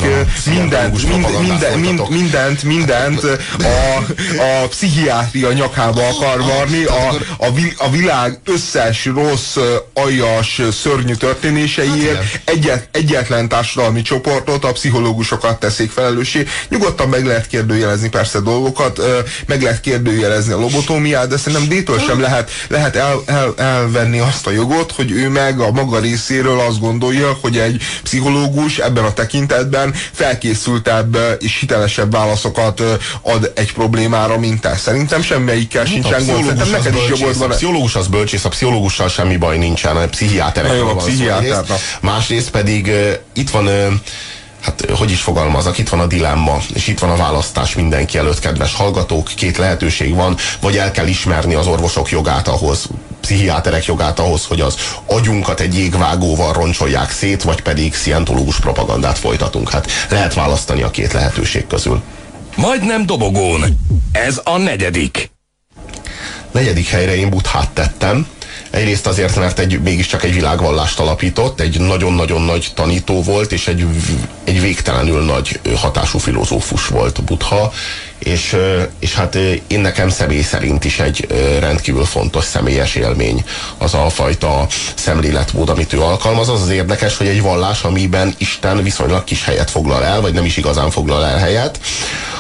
mindent a pszichiátria nyakába akar varni, a világ összes rossz, aljas, szörnyű történéseiért egyetlen társadalmi csoportot, a pszichológusokat teszik felelőssé. Nyugodtan meg lehet kérdőjelezni persze dolgokat, meg lehet kérdőjelezni a lobotómiát, de szerintem D-től sem lehet elvenni azt a jogot, hogy ő meg a maga részéről azt gondolja, hogy egy pszichológus ebben a tekintetben felkészültebb és hitelesebb válaszokat ad egy problémára, mint te. Szerintem semmelyikkel sincsen gond. Szerintem neked is jogod van. A pszichológus az bölcsész, a pszichológussal semmi baj nincsen, a pszichiáterekről van szó. Másrészt pedig itt van, hát hogy is fogalmazok, itt van a dilemma, és itt van a választás mindenki előtt, kedves hallgatók, két lehetőség van, vagy el kell ismerni az orvosok jogát ahhoz, pszichiáterek jogát ahhoz, hogy az agyunkat egy jégvágóval roncsolják szét, vagy pedig szientológus propagandát folytatunk. Hát lehet választani a két lehetőség közül. Majdnem dobogón. Ez a negyedik. Negyedik helyre én Buddhát tettem. Egyrészt azért, mert mégiscsak egy világvallást alapított, egy nagyon-nagyon nagy tanító volt, és egy végtelenül nagy hatású filozófus volt Buddha, és hát én nekem személy szerint is egy rendkívül fontos személyes élmény az a fajta szemléletmód, amit ő alkalmaz. Az érdekes, hogy egy vallás, amiben Isten viszonylag kis helyet foglal el, vagy nem is igazán foglal el helyet,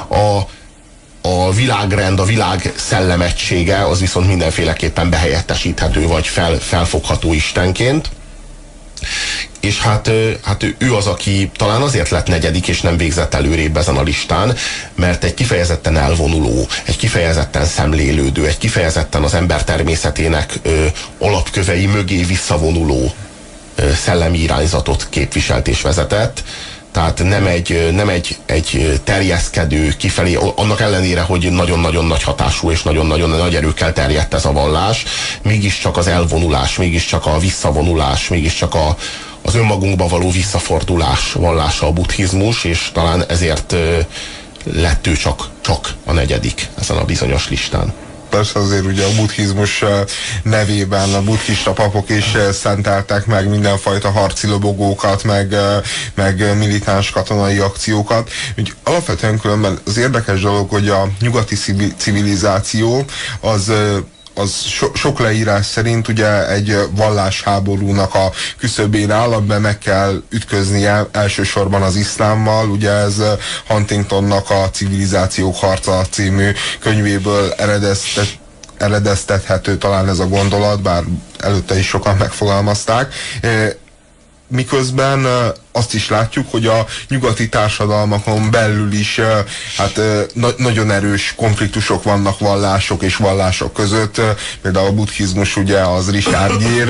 A világrend, a világ szellemegysége az viszont mindenféleképpen behelyettesíthető vagy felfogható istenként. És hát ő az, aki talán azért lett negyedik, és nem végzett előrébb ezen a listán, mert egy kifejezetten elvonuló, egy kifejezetten szemlélődő, egy kifejezetten az ember természetének alapkövei mögé visszavonuló szellemi irányzatot képviselt és vezetett. Tehát nem egy terjeszkedő kifelé, annak ellenére, hogy nagyon-nagyon nagy hatású és nagyon-nagyon nagy erőkkel terjedt ez a vallás, mégiscsak az elvonulás, mégiscsak a visszavonulás, mégiscsak az önmagunkba való visszafordulás vallása a buddhizmus, és talán ezért lett ő csak a negyedik ezen a bizonyos listán. Persze azért ugye a buddhizmus nevében a buddhista papok is szenteltek meg mindenfajta harci lobogókat, meg militáns katonai akciókat. Úgy alapvetően különben az érdekes dolog, hogy a nyugati civilizáció az sok leírás szerint ugye egy vallásháborúnak a küszöbén áll, amiben meg kell ütköznie elsősorban az iszlámmal. Ugye ez Huntingtonnak a Civilizációk harca című könyvéből eredeztethető talán ez a gondolat, bár előtte is sokan megfogalmazták. Miközben azt is látjuk, hogy a nyugati társadalmakon belül is nagyon erős konfliktusok vannak vallások és vallások között. Például a buddhizmus ugye az Richard Gere,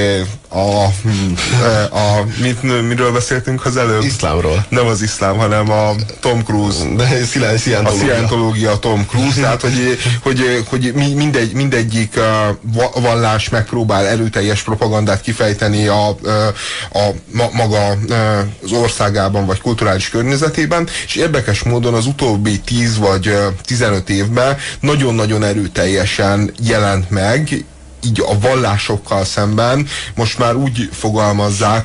miről beszéltünk az előbb? Iszlámról. Nem az iszlám, hanem a Tom Cruise. A szientológia Tom Cruise. Tehát, hogy mindegyik vallás megpróbál erőteljes propagandát kifejteni maga az országában vagy kulturális környezetében, és érdekes módon az utóbbi 10 vagy 15 évben nagyon-nagyon erőteljesen jelent meg, így a vallásokkal szemben most már úgy fogalmazzák,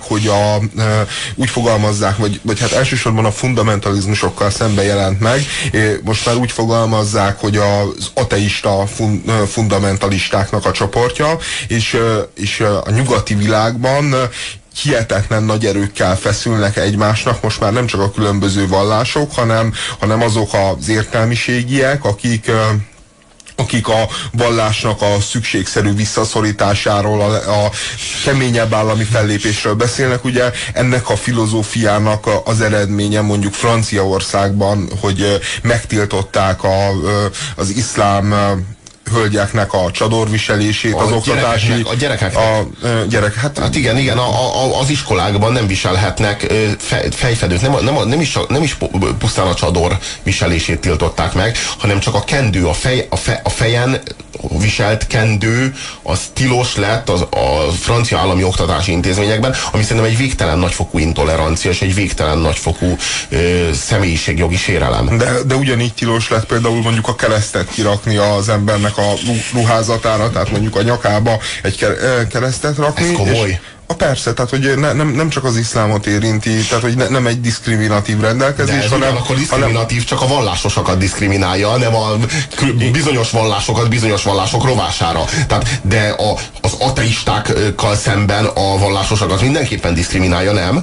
vagy hát elsősorban a fundamentalizmusokkal szemben jelent meg, most már úgy fogalmazzák, hogy az ateista fundamentalistáknak a csoportja, és a nyugati világban hihetetlen nagy erőkkel feszülnek egymásnak, most már nem csak a különböző vallások, hanem azok az értelmiségiek, akik a vallásnak a szükségszerű visszaszorításáról, a keményebb állami fellépésről beszélnek. Ugye ennek a filozófiának az eredménye mondjuk Franciaországban, hogy megtiltották az iszlám hölgyeknek a csadorviselését, az oktatási... A gyerekek. Hát igen, az iskolákban nem viselhetnek fejfedőt. Nem is pusztán a csador viselését tiltották meg, hanem csak a kendő, a fejen viselt kendő, az tilos lett a francia állami oktatási intézményekben, ami szerintem egy végtelen nagyfokú intolerancia, és egy végtelen nagyfokú személyiségjogi sérelem. De ugyanígy tilos lett például mondjuk a keresztet kirakni az embernek a ruházatára, tehát mondjuk a nyakába egy keresztet rakni. Ez komoly. Persze, tehát hogy nem csak az iszlámot érinti, tehát hogy nem egy diszkriminatív rendelkezés, de hanem... akkor diszkriminatív, csak a vallásosokat diszkriminálja, nem a bizonyos vallásokat bizonyos vallások rovására. Tehát, de az ateistákkal szemben a vallásosokat mindenképpen diszkriminálja, nem?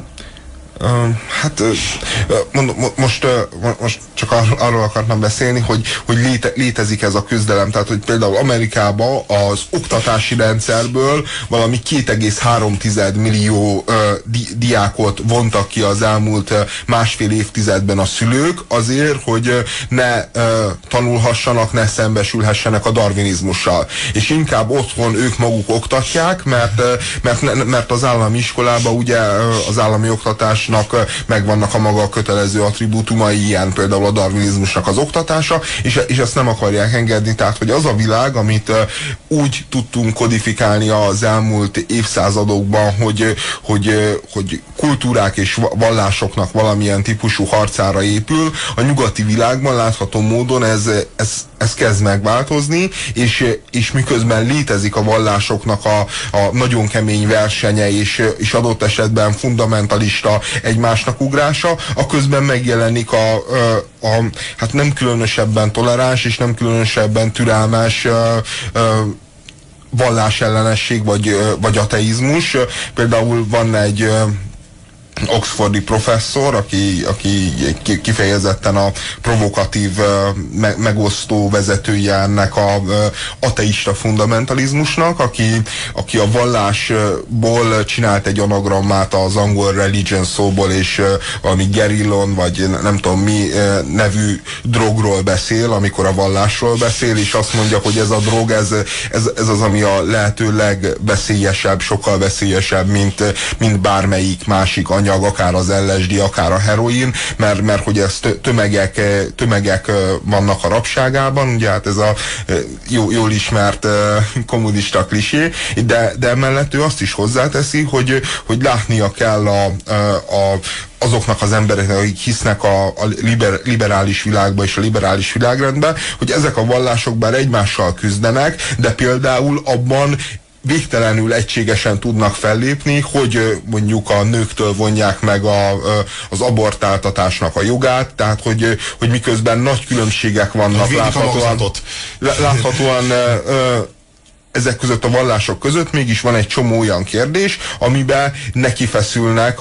Most csak arról akartam beszélni, hogy létezik ez a küzdelem. Tehát, hogy például Amerikában az oktatási rendszerből valami 2,3 millió diákot vontak ki az elmúlt másfél évtizedben a szülők azért, hogy ne tanulhassanak, ne szembesülhessenek a darwinizmussal. És inkább otthon ők maguk oktatják, mert az állami iskolában ugye az állami oktatás megvannak a maga kötelező attribútumai, ilyen például a darwinizmusnak az oktatása, és ezt nem akarják engedni. Tehát, hogy az a világ, amit úgy tudtunk kodifikálni az elmúlt évszázadokban, hogy kultúrák és vallásoknak valamilyen típusú harcára épül, a nyugati világban látható módon ez kezd megváltozni, és miközben létezik a vallásoknak a nagyon kemény versenye, és adott esetben fundamentalista egymásnak ugrása, a közben megjelenik hát nem különösebben toleráns, és nem különösebben türelmes vallásellenesség, vagy ateizmus. Például van oxfordi professzor, aki kifejezetten a provokatív, megosztó vezetője ennek a ateista fundamentalizmusnak, aki a vallásból csinált egy anagrammát az angol religion szóból, és valami gerillon, vagy nem tudom mi nevű drogról beszél, amikor a vallásról beszél, és azt mondja, hogy ez a drog, ez az, ami a lehető legveszélyesebb, sokkal veszélyesebb, mint bármelyik másik anyag, akár az LSD, akár a heroin, mert hogy ez tömegek vannak a rabságában, ugye hát ez a jól ismert kommunista klisé, de emellett ő azt is hozzáteszi, hogy látnia kell azoknak az embereknek, akik hisznek a liberális világba és a liberális világrendben, hogy ezek a vallások bár egymással küzdenek, de például abban végtelenül egységesen tudnak fellépni, hogy mondjuk a nőktől vonják meg az abortáltatásnak a jogát, tehát hogy miközben nagy különbségek vannak láthatóan ezek között a vallások között mégis van egy csomó olyan kérdés, amiben nekifeszülnek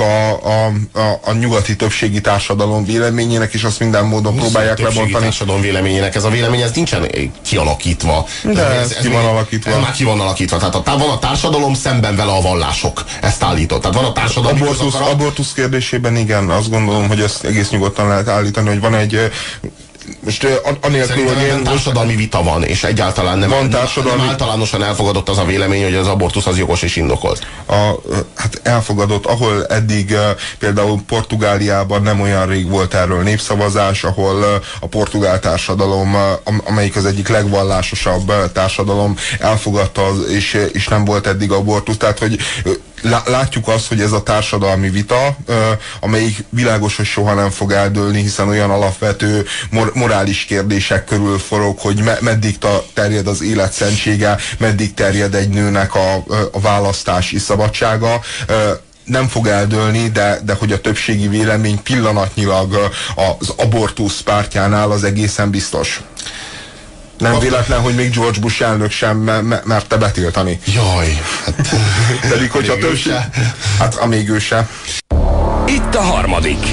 a nyugati többségi társadalom véleményének, és azt minden módon próbálják lebontani. Társadalom véleményének ez a vélemény, ez nincsen kialakítva. De ez ki van alakítva. Már ki van alakítva. Tehát van a társadalom szemben vele a vallások. Ezt állított. Tehát van a társadalom abortusz kérdésében igen, azt gondolom, hogy ezt egész nyugodtan lehet állítani, hogy van egy most anélkül, hogy én társadalmi vita van, és egyáltalán nem általánosan elfogadott az a vélemény, hogy az abortusz az jogos és indokolt. Hát elfogadott, ahol eddig például Portugáliában nem olyan rég volt erről népszavazás, ahol a portugál társadalom, amelyik az egyik legvallásosabb társadalom, elfogadta, és nem volt eddig abortusz. Tehát, hogy látjuk azt, hogy ez a társadalmi vita, amelyik világos, hogy soha nem fog eldőlni, hiszen olyan alapvető morális kérdések körül forog, hogy meddig terjed az élet szentsége, meddig terjed egy nőnek a választási szabadsága, nem fog eldőlni, de hogy a többségi vélemény pillanatnyilag az abortusz pártjánál az egészen biztos. Nem véletlen, hogy még George Bush elnök sem merte betiltani. Jaj, hát... Pedig, hogyha többség... Hát, amíg ő se. Itt a harmadik.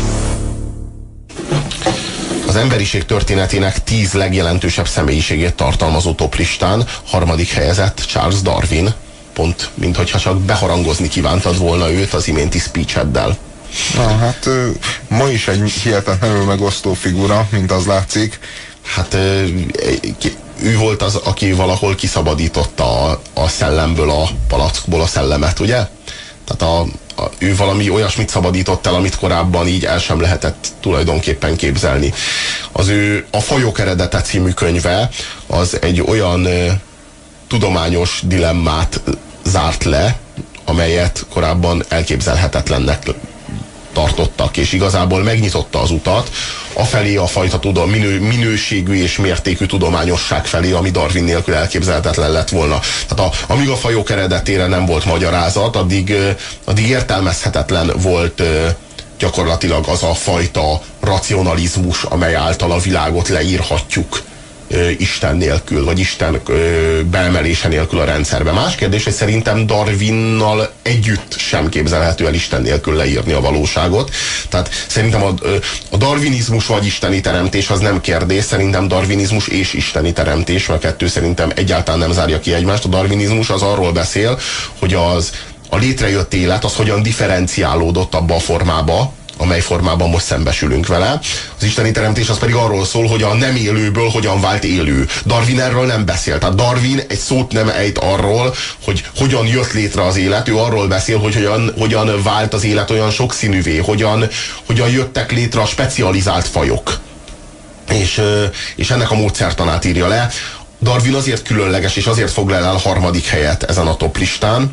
Az emberiség történetének 10 legjelentősebb személyiségét tartalmazó toplistán harmadik helyezett Charles Darwin. Pont, minthogyha csak beharangozni kívántad volna őt az iménti speecheddel. Hát ma is egy hihetetlenül megosztó figura, mint az látszik. Hát ő volt az, aki valahol kiszabadította a szellemből, a palackból a szellemet, ugye? Tehát ő valami olyasmit szabadított el, amit korábban így el sem lehetett tulajdonképpen képzelni. A Fajok eredete című könyve az egy olyan tudományos dilemmát zárt le, amelyet korábban elképzelhetetlennek tartottak, és igazából megnyitotta az utat afelé a fajta minőségű és mértékű tudományosság felé, ami Darwin nélkül elképzelhetetlen lett volna. Tehát amíg a fajok eredetére nem volt magyarázat, addig értelmezhetetlen volt gyakorlatilag az a fajta racionalizmus, amely által a világot leírhatjuk Isten nélkül, vagy Isten beemelése nélkül a rendszerbe. Más kérdés, hogy szerintem Darwinnal együtt sem képzelhető el Isten nélkül leírni a valóságot. Tehát szerintem a darwinizmus vagy isteni teremtés az nem kérdés, szerintem darwinizmus és isteni teremtés, mert a kettő szerintem egyáltalán nem zárja ki egymást. A darwinizmus az arról beszél, hogy a létrejött élet az hogyan differenciálódott abba a formába, amely formában most szembesülünk vele. Az isteni teremtés az pedig arról szól, hogy a nem élőből hogyan vált élő. Darwin erről nem beszél. Tehát Darwin egy szót nem ejt arról, hogy hogyan jött létre az élet. Ő arról beszél, hogy hogyan vált az élet olyan sokszínűvé, hogyan jöttek létre a specializált fajok. És ennek a módszertanát írja le. Darwin azért különleges, és azért foglal el harmadik helyet ezen a toplistán,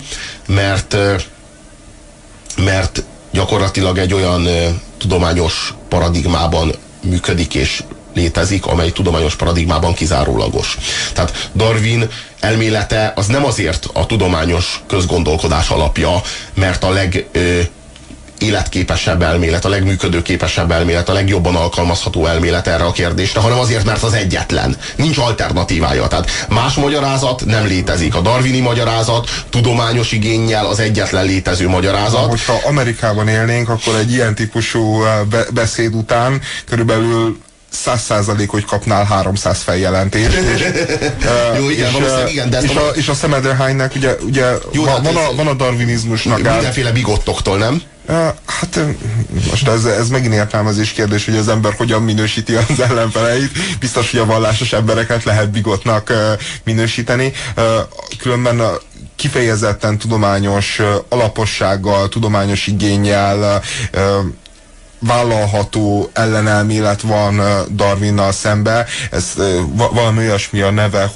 mert gyakorlatilag egy olyan tudományos paradigmában működik és létezik, amely tudományos paradigmában kizárólagos. Tehát Darwin elmélete az nem azért a tudományos közgondolkodás alapja, mert a legeléletképesebb elmélet, a legműködőképesebb elmélet, a legjobban alkalmazható elmélet erre a kérdésre, hanem azért, mert az egyetlen. Nincs alternatívája. Tehát más magyarázat nem létezik. A darwini magyarázat tudományos igénnyel az egyetlen létező magyarázat. Hogyha Amerikában élnénk, akkor egy ilyen típusú beszéd után körülbelül 100%, hogy kapnál 300 feljelentést. Jó, igen, igen, de és a Szemederhánynak ugye jó, van a darwinizmusnak mindenféle bigottoktól, nem? Hát most ez megint értelmezés kérdés, hogy az ember hogyan minősíti az ellenfeleit. Biztos, hogy a vallásos embereket lehet bigotnak minősíteni. Különben kifejezetten tudományos alapossággal, tudományos igénnyel vállalható ellenelmélet van Darwinnal szembe. Ez valami olyasmi a neve,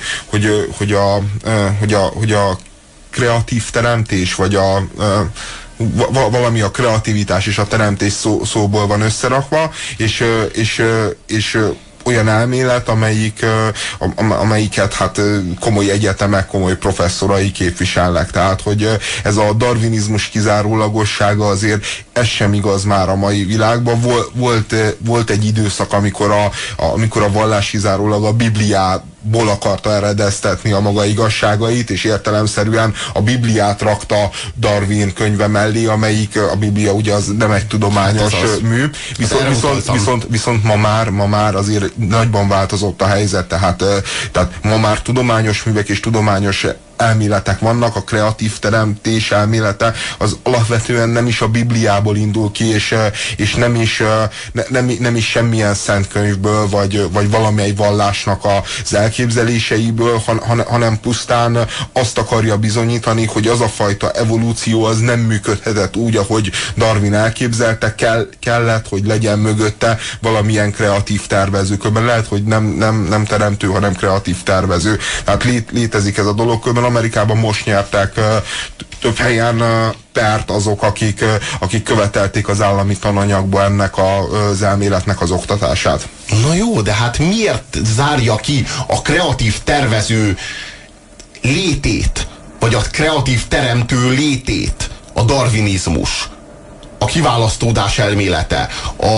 hogy a kreatív teremtés, vagy valami a kreativitás és a teremtés szóból van összerakva, és olyan elmélet, amelyiket hát komoly egyetemek, komoly professzorai képviselnek. Tehát, hogy ez a darwinizmus kizárólagossága azért ez sem igaz már a mai világban. Volt egy időszak, amikor a vallás kizárólag a Bibliából akarta eredeztetni a maga igazságait, és értelemszerűen a Bibliát rakta Darwin könyve mellé, amelyik a Biblia ugye az nem egy tudományos mű. Viszont ma már azért nagyban változott a helyzet, tehát ma már tudományos művek és tudományos elméletek vannak, a kreatív teremtés elmélete az alapvetően nem is a Bibliából indul ki, és nem is semmilyen szent könyvből, vagy valamely vallásnak az elképzeléseiből, hanem pusztán azt akarja bizonyítani, hogy az a fajta evolúció az nem működhetett úgy, ahogy Darwin elképzelte, kellett, hogy legyen mögötte valamilyen kreatív tervező. Körben lehet, hogy nem teremtő, hanem kreatív tervező. Tehát létezik ez a dolog. Körben Amerikában most nyertek több helyen pert azok, akik követelték az állami tananyagba ennek az elméletnek az oktatását. Na jó, de hát miért zárja ki a kreatív tervező létét, vagy a kreatív teremtő létét a darwinizmus, a kiválasztódás elmélete,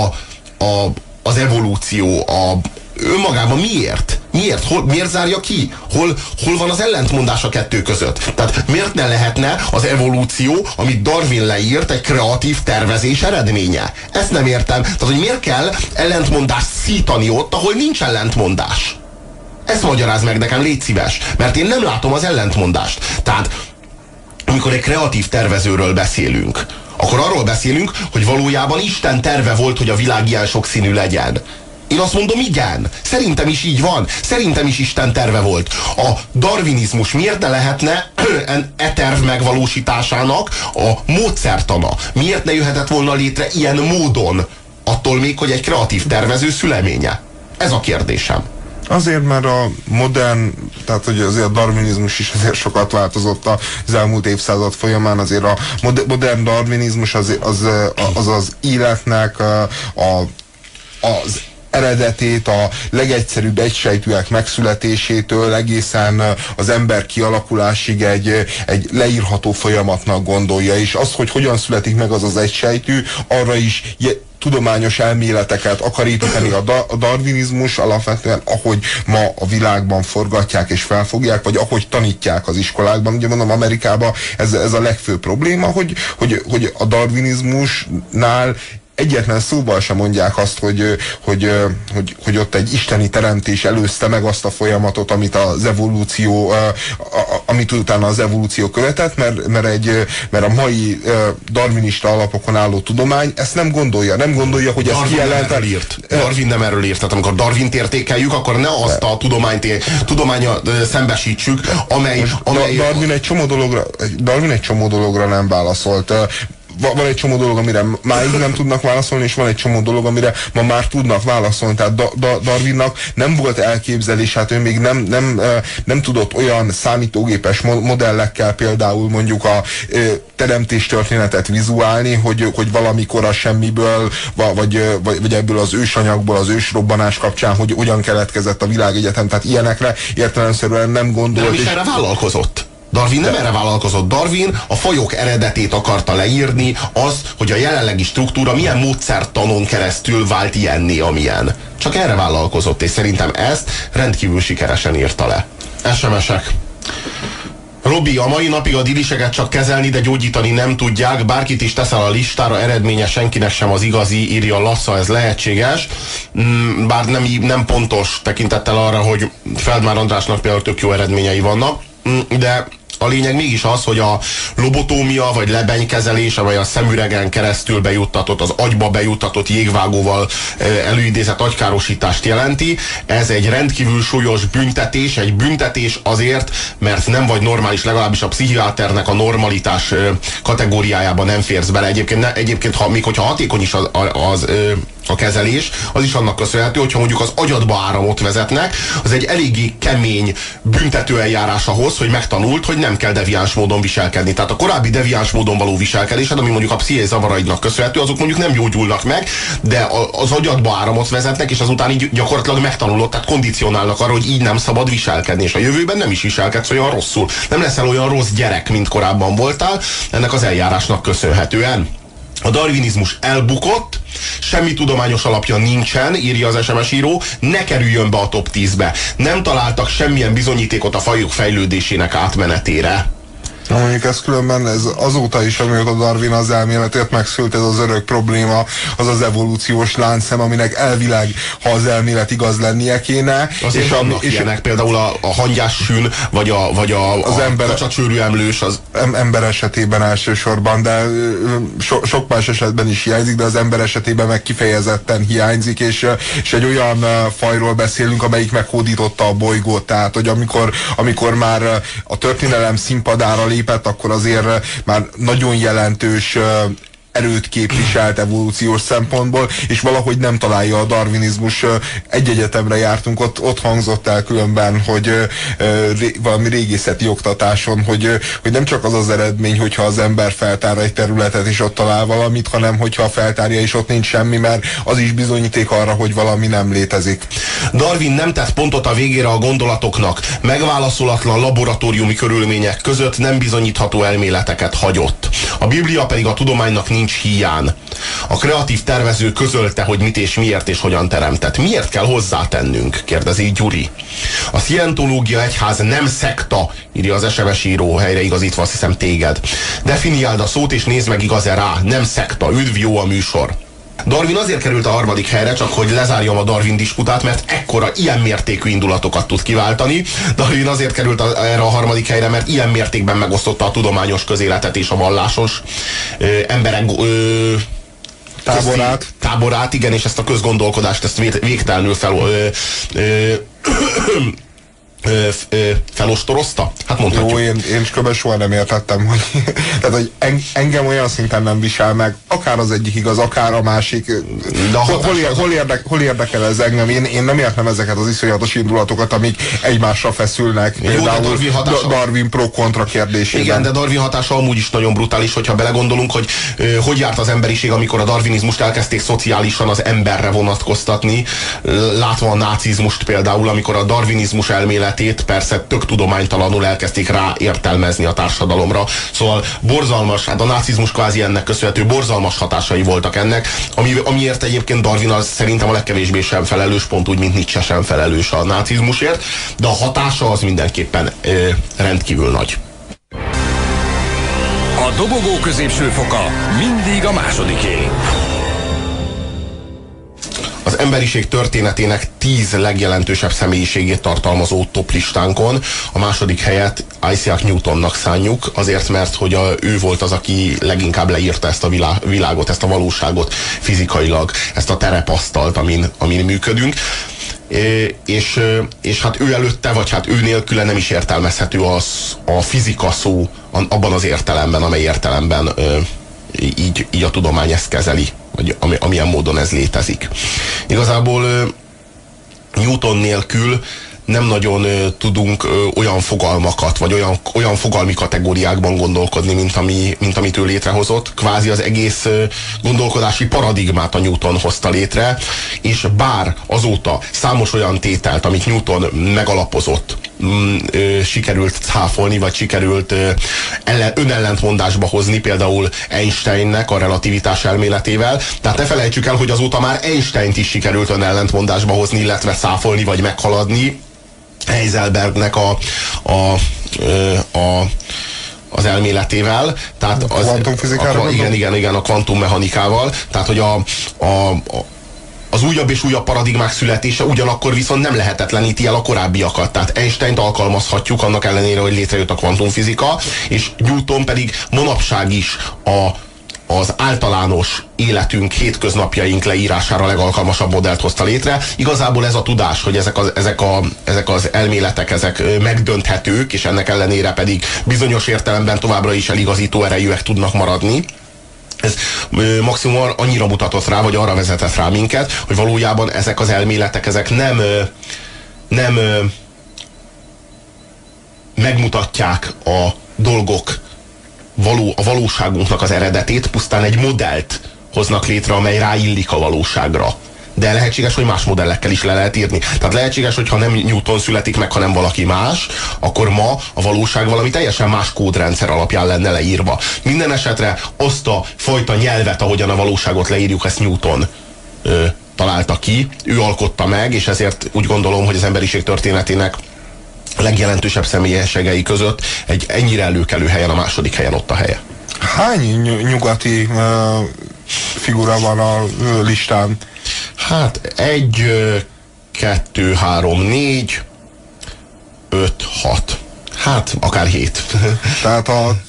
az evolúció, önmagában miért? Miért zárja ki? Hol van az ellentmondás a kettő között? Tehát miért ne lehetne az evolúció, amit Darwin leírt, egy kreatív tervezés eredménye? Ezt nem értem. Tehát, hogy miért kell ellentmondást szítani ott, ahol nincs ellentmondás? Ezt magyarázd meg nekem, légy szíves. Mert én nem látom az ellentmondást. Tehát, amikor egy kreatív tervezőről beszélünk, akkor arról beszélünk, hogy valójában Isten terve volt, hogy a világ ilyen sokszínű legyen. Én azt mondom, igen. Szerintem is így van. Szerintem is Isten terve volt. A darwinizmus miért ne lehetne terv megvalósításának a módszertana? Miért ne jöhetett volna létre ilyen módon? Attól még, hogy egy kreatív tervező szüleménye. Ez a kérdésem. Azért, mert a modern, tehát hogy azért a darwinizmus is azért sokat változott az elmúlt évszázad folyamán, azért a modern darwinizmus az életnek az eredetét, a legegyszerűbb egysejtűek megszületésétől egészen az ember kialakulásig egy leírható folyamatnak gondolja, és az, hogy hogyan születik meg az egysejtű, arra is tudományos elméleteket akar építeni a darwinizmus, alapvetően ahogy ma a világban forgatják és felfogják, vagy ahogy tanítják az iskolákban. Ugye mondom, Amerikában ez a legfőbb probléma, hogy a darwinizmusnál egyetlen szóval sem mondják azt, hogy ott egy isteni teremtés előzte meg azt a folyamatot, amit az evolúció, amit utána az evolúció követett, mert a mai darwinista alapokon álló tudomány ezt nem gondolja, hogy ez kijelent. Darwin nem erről írt. Tehát amikor Darwint értékeljük, akkor ne azt a tudománnyal szembesítsük, amely Darwin egy csomó dologra nem válaszolt. Van egy csomó dolog, amire máig nem tudnak válaszolni, és van egy csomó dolog, amire ma már tudnak válaszolni. Tehát Darwinnak nem volt elképzelés, hát ő még nem tudott olyan számítógépes modellekkel például mondjuk a teremtéstörténetet vizuálni, hogy valamikor a semmiből, vagy ebből az ősanyagból, az ősrobbanás kapcsán, hogyan keletkezett a világegyetem. Tehát ilyenekre értelemszerűen nem gondolt. Nem is erre vállalkozott. Darwin nem erre vállalkozott. Darwin a fajok eredetét akarta leírni, az, hogy a jelenlegi struktúra milyen módszertanon keresztül vált ilyenné, amilyen. Csak erre vállalkozott, és szerintem ezt rendkívül sikeresen írta le. SMS-ek. Robi, a mai napig a diliseket csak kezelni, de gyógyítani nem tudják. Bárkit is teszel a listára, eredménye senkinek sem az igazi, írja Lassza, ez lehetséges. Bár nem pontos tekintettel arra, hogy Feldmár Andrásnak például tök jó eredményei vannak, de a lényeg mégis az, hogy a lobotómia, vagy lebenykezelése, vagy a szemüregen keresztül bejuttatott, az agyba bejuttatott jégvágóval előidézett agykárosítást jelenti. Ez egy rendkívül súlyos büntetés, egy büntetés azért, mert nem vagy normális, legalábbis a pszichiáternek a normalitás kategóriájában nem férsz bele. Egyébként még hogyha hatékony is a kezelés, az is annak köszönhető, hogyha mondjuk az agyadba áramot vezetnek, az egy eléggé kemény büntetőeljárás ahhoz, hogy megtanult, hogy nem kell deviáns módon viselkedni. Tehát a korábbi deviáns módon való viselkedésed, ami mondjuk a pszichés zavaraidnak köszönhető, azok mondjuk nem gyógyulnak meg, de az agyadba áramot vezetnek, és azután így gyakorlatilag megtanulod, tehát kondicionálnak arra, hogy így nem szabad viselkedni, és a jövőben nem is viselkedsz olyan rosszul. Nem leszel olyan rossz gyerek, mint korábban voltál, ennek az eljárásnak köszönhetően. A darwinizmus elbukott, semmi tudományos alapja nincsen, írja az SMS író, ne kerüljön be a top 10-be. Nem találtak semmilyen bizonyítékot a fajok fejlődésének átmenetére. Na mondjuk ez különben, ez azóta is, amióta Darwin az elméletét megszült, ez az örök probléma, az az evolúciós láncszem, aminek elvileg, ha az elmélet igaz lennie kéne. Azért vannak ilyenek, például a hangyás sün, vagy a kacsacsőrű emlős. Az ember esetében elsősorban, de sok más esetben is hiányzik, de az ember esetében meg kifejezetten hiányzik, és egy olyan fajról beszélünk, amelyik meghódította a bolygót, tehát, hogy amikor már a történelem színpadára lépett, akkor azért már nagyon jelentős erőt képviselt evolúciós szempontból, és valahogy nem találja a darwinizmus. Egy egyetemre jártunk, ott hangzott el különben, hogy valami régészeti oktatáson, hogy nem csak az az eredmény, hogyha az ember feltár egy területet és ott talál valamit, hanem hogyha feltárja és ott nincs semmi, mert az is bizonyíték arra, hogy valami nem létezik. Darwin nem tett pontot a végére a gondolatoknak, megválaszolatlan laboratóriumi körülmények között nem bizonyítható elméleteket hagyott. A Biblia pedig a tudománynak nincs híján. A kreatív tervező közölte, hogy mit és miért és hogyan teremtett. Miért kell hozzátennünk? Kérdezi Gyuri. A szientológia egyház nem szekta, írja az SMS író, helyreigazítva azt hiszem téged. Definiáld a szót és nézd meg igaz-e rá. Nem szekta. Üdv, jó a műsor. Darwin azért került a harmadik helyre, csak hogy lezárjam a Darwin disputát, mert ekkora, ilyen mértékű indulatokat tud kiváltani. Darwin azért került erre a harmadik helyre, mert ilyen mértékben megosztotta a tudományos közéletet és a vallásos emberek táborát, igen, és ezt a közgondolkodást, ezt végtelenül felostorozta? Hát mondhatjuk. Jó, én kb. Soha nem értettem, hogy, tehát, hogy engem olyan szinten nem visel meg, akár az egyik igaz, akár a másik. De hol érdekel ez engem? Én nem értem ezeket az iszonyatos indulatokat, amik egymásra feszülnek. Jó, például Darwin pro-kontra kérdésében. Igen, de Darwin hatása amúgy is nagyon brutális, hogyha belegondolunk, hogy járt az emberiség, amikor a darwinizmust elkezdték szociálisan az emberre vonatkoztatni, látva a nácizmust például, amikor a darwinizmus elméletét persze tök tudománytalanul elkezdték rá értelmezni a társadalomra. Szóval borzalmas, hát a nácizmus kvázi ennek köszönhető, borzalmas hatásai voltak ennek, amiért egyébként Darwin az szerintem a legkevésbé sem felelős, pont úgy, mint Nietzsche sem felelős a nácizmusért, de a hatása az mindenképpen rendkívül nagy. A dobogó középső foka mindig a másodiké. Az emberiség történetének 10 legjelentősebb személyiségét tartalmazó toplistánkon a második helyet Isaac Newtonnak szánjuk, azért, mert hogy ő volt az, aki leginkább leírta ezt a világot, ezt a valóságot fizikailag, ezt a terepasztalt, amin működünk. És hát ő előtte, vagy hát ő nélküle nem is értelmezhető a fizika szó abban az értelemben, amely értelemben így a tudomány ezt kezeli, vagy amilyen módon ez létezik. Igazából Newton nélkül nem nagyon tudunk olyan fogalmakat, vagy olyan fogalmi kategóriákban gondolkodni, mint amit ő létrehozott. Kvázi az egész gondolkodási paradigmát a Newton hozta létre, és bár azóta számos olyan tételt, amit Newton megalapozott, sikerült cáfolni, vagy sikerült önellentmondásba hozni, például Einsteinnek a relativitás elméletével. Tehát ne felejtsük el, hogy azóta már Einsteint is sikerült önellentmondásba hozni, illetve cáfolni, vagy meghaladni Heisenbergnek az elméletével. Tehát a kvantumfizikára? Igen, a kvantummechanikával. Tehát, hogy az újabb és újabb paradigmák születése ugyanakkor viszont nem lehetetleníti el a korábbiakat. Tehát Einsteint alkalmazhatjuk annak ellenére, hogy létrejött a kvantumfizika, és Newton pedig manapság is az általános életünk, hétköznapjaink leírására legalkalmasabb modellt hozta létre. Igazából ez a tudás, hogy ezek az elméletek, ezek megdönthetők, és ennek ellenére pedig bizonyos értelemben továbbra is eligazító erejűek tudnak maradni. Ez maximum annyira mutatott rá, vagy arra vezetett rá minket, hogy valójában ezek az elméletek, ezek nem megmutatják a dolgok a valóságunknak az eredetét, pusztán egy modellt hoznak létre, amely ráillik a valóságra. De lehetséges, hogy más modellekkel is le lehet írni. Tehát lehetséges, hogy ha nem Newton születik meg, hanem valaki más, akkor ma a valóság valami teljesen más kódrendszer alapján lenne leírva. Minden esetre azt a fajta nyelvet, ahogyan a valóságot leírjuk, ezt Newton találta ki, ő alkotta meg, és ezért úgy gondolom, hogy az emberiség történetének legjelentősebb személyességei között egy ennyire előkelő helyen, a második helyen ott a helye. Hány nyugati figura van a listán? Hát 1, 2, 3, 4, 5, 6. Hát, akár 7. Tehát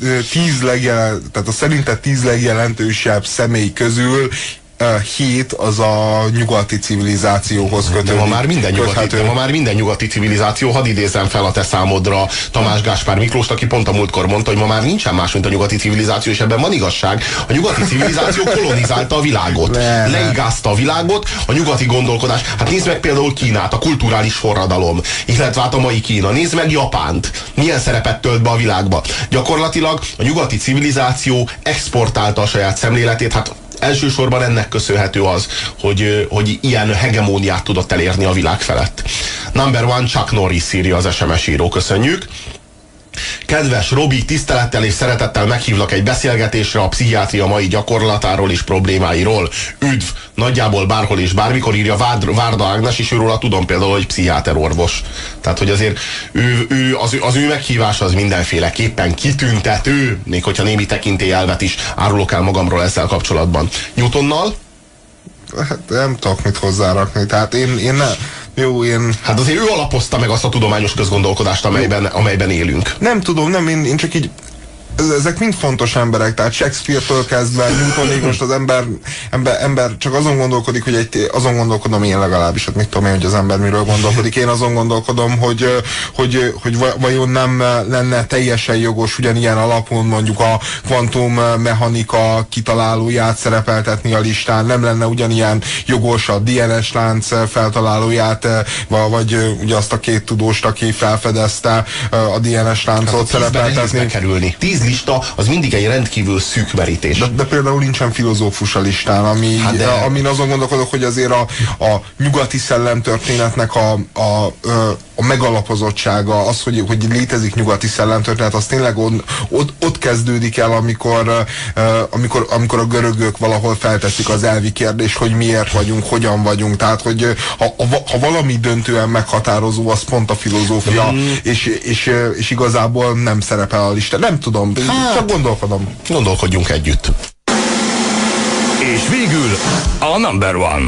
tehát a szerinted 10 legjelentősebb személy közül 7 az a nyugati civilizációhoz kötődik. De ma már minden nyugati civilizáció, hadd idézzem fel a te számodra Tamás Gáspár Miklóst, aki pont a múltkor mondta, hogy ma már nincsen más, mint a nyugati civilizáció, és ebben van igazság. A nyugati civilizáció kolonizálta a világot. Leigázta a világot, a nyugati gondolkodás. Hát nézd meg például Kínát, a kulturális forradalom, illetve hát a mai Kína. Nézd meg Japánt. Milyen szerepet tölt be a világba. Gyakorlatilag a nyugati civilizáció exportálta a saját szemléletét, hát elsősorban ennek köszönhető az, hogy ilyen hegemóniát tudott elérni a világ felett. Number one, Chuck Norris írja az SMS író, köszönjük. Kedves Robi, tisztelettel és szeretettel meghívlak egy beszélgetésre a pszichiátria mai gyakorlatáról és problémáiról. Üdv! Nagyjából bárhol és bármikor, írja Várda Ágnes, és őről tudom például, hogy pszichiáter orvos. Tehát, hogy azért az ő meghívása az mindenféleképpen kitüntető, még hogyha némi tekintélyelvet is árulok el magamról ezzel kapcsolatban. Newtonnal? Hát nem tudok mit hozzárakni, tehát én nem... Hát azért ő alapozta meg azt a tudományos közgondolkodást, amelyben élünk. Nem tudom, én csak így... Ezek mind fontos emberek, tehát Shakespeare-től kezdve Newtonig most az ember csak azon gondolkodik, azon gondolkodom én legalábbis, hát mit tudom én, hogy az ember miről gondolkodik. Én azon gondolkodom, hogy vajon nem lenne teljesen jogos ugyanilyen alapon mondjuk a kvantummechanika kitalálóját szerepeltetni a listán, nem lenne ugyanilyen jogos a DNS lánc feltalálóját, vagy ugye azt a 2 tudóst, aki felfedezte a DNS láncot szerepeltetni. 10 lista az mindig egy rendkívül szűk merítés. De például nincsen filozófus a listán, amin azon gondolkodok, hogy azért a nyugati szellemtörténetnek a megalapozottsága, az, hogy létezik nyugati szellemtörténet, az tényleg ott kezdődik el, amikor a görögök valahol felteszik az elvi kérdést, hogy miért vagyunk, hogyan vagyunk. Tehát, hogy ha valami döntően meghatározó, az pont a filozófia, és igazából nem szerepel a lista. Nem tudom, csak gondolkodom. Gondolkodjunk együtt. És végül a number one.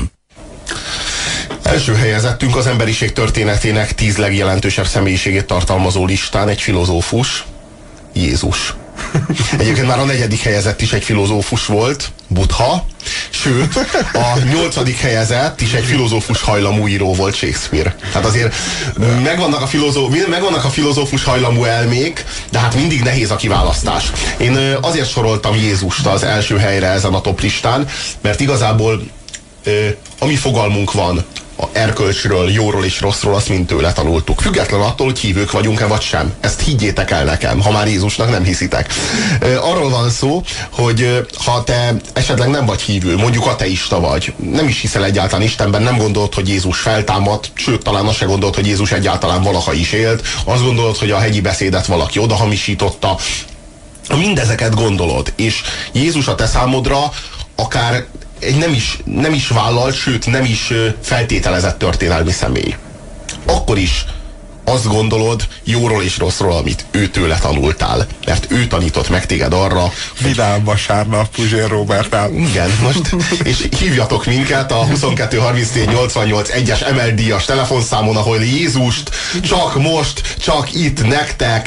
Első helyezettünk az emberiség történetének 10 legjelentősebb személyiségét tartalmazó listán egy filozófus, Jézus. Egyébként már a 4. helyezett is egy filozófus volt, Buddha, sőt, a 8. helyezett is egy filozófus hajlamú író volt, Shakespeare. Tehát azért megvannak a filozófus hajlamú elmék, de hát mindig nehéz a kiválasztás. Én azért soroltam Jézust az első helyre ezen a top listán, mert igazából ami fogalmunk van a erkölcsről, jóról és rosszról, azt mind tőle tanultuk. Független attól, hogy hívők vagyunk-e vagy sem. Ezt higgyétek el nekem, ha már Jézusnak nem hiszitek. Arról van szó, hogy ha te esetleg nem vagy hívő, mondjuk ateista vagy, nem is hiszel egyáltalán Istenben, nem gondolod, hogy Jézus feltámadt, sőt, talán azt se gondolod, hogy Jézus egyáltalán valaha is élt, azt gondolod, hogy a hegyi beszédet valaki odahamisította. Mindezeket gondolod, és Jézus a te számodra akár egy nem is vállalt, sőt nem is feltételezett történelmi személy. Akkor is azt gondolod jóról és rosszról, amit ő tőle tanultál. Mert ő tanított meg téged arra, Vidám vasárnap Puzsér Róbertál. igen, most, és hívjatok minket a 22 34 88 1-es emeldíjas telefonszámon, ahol Jézust csak most, csak itt nektek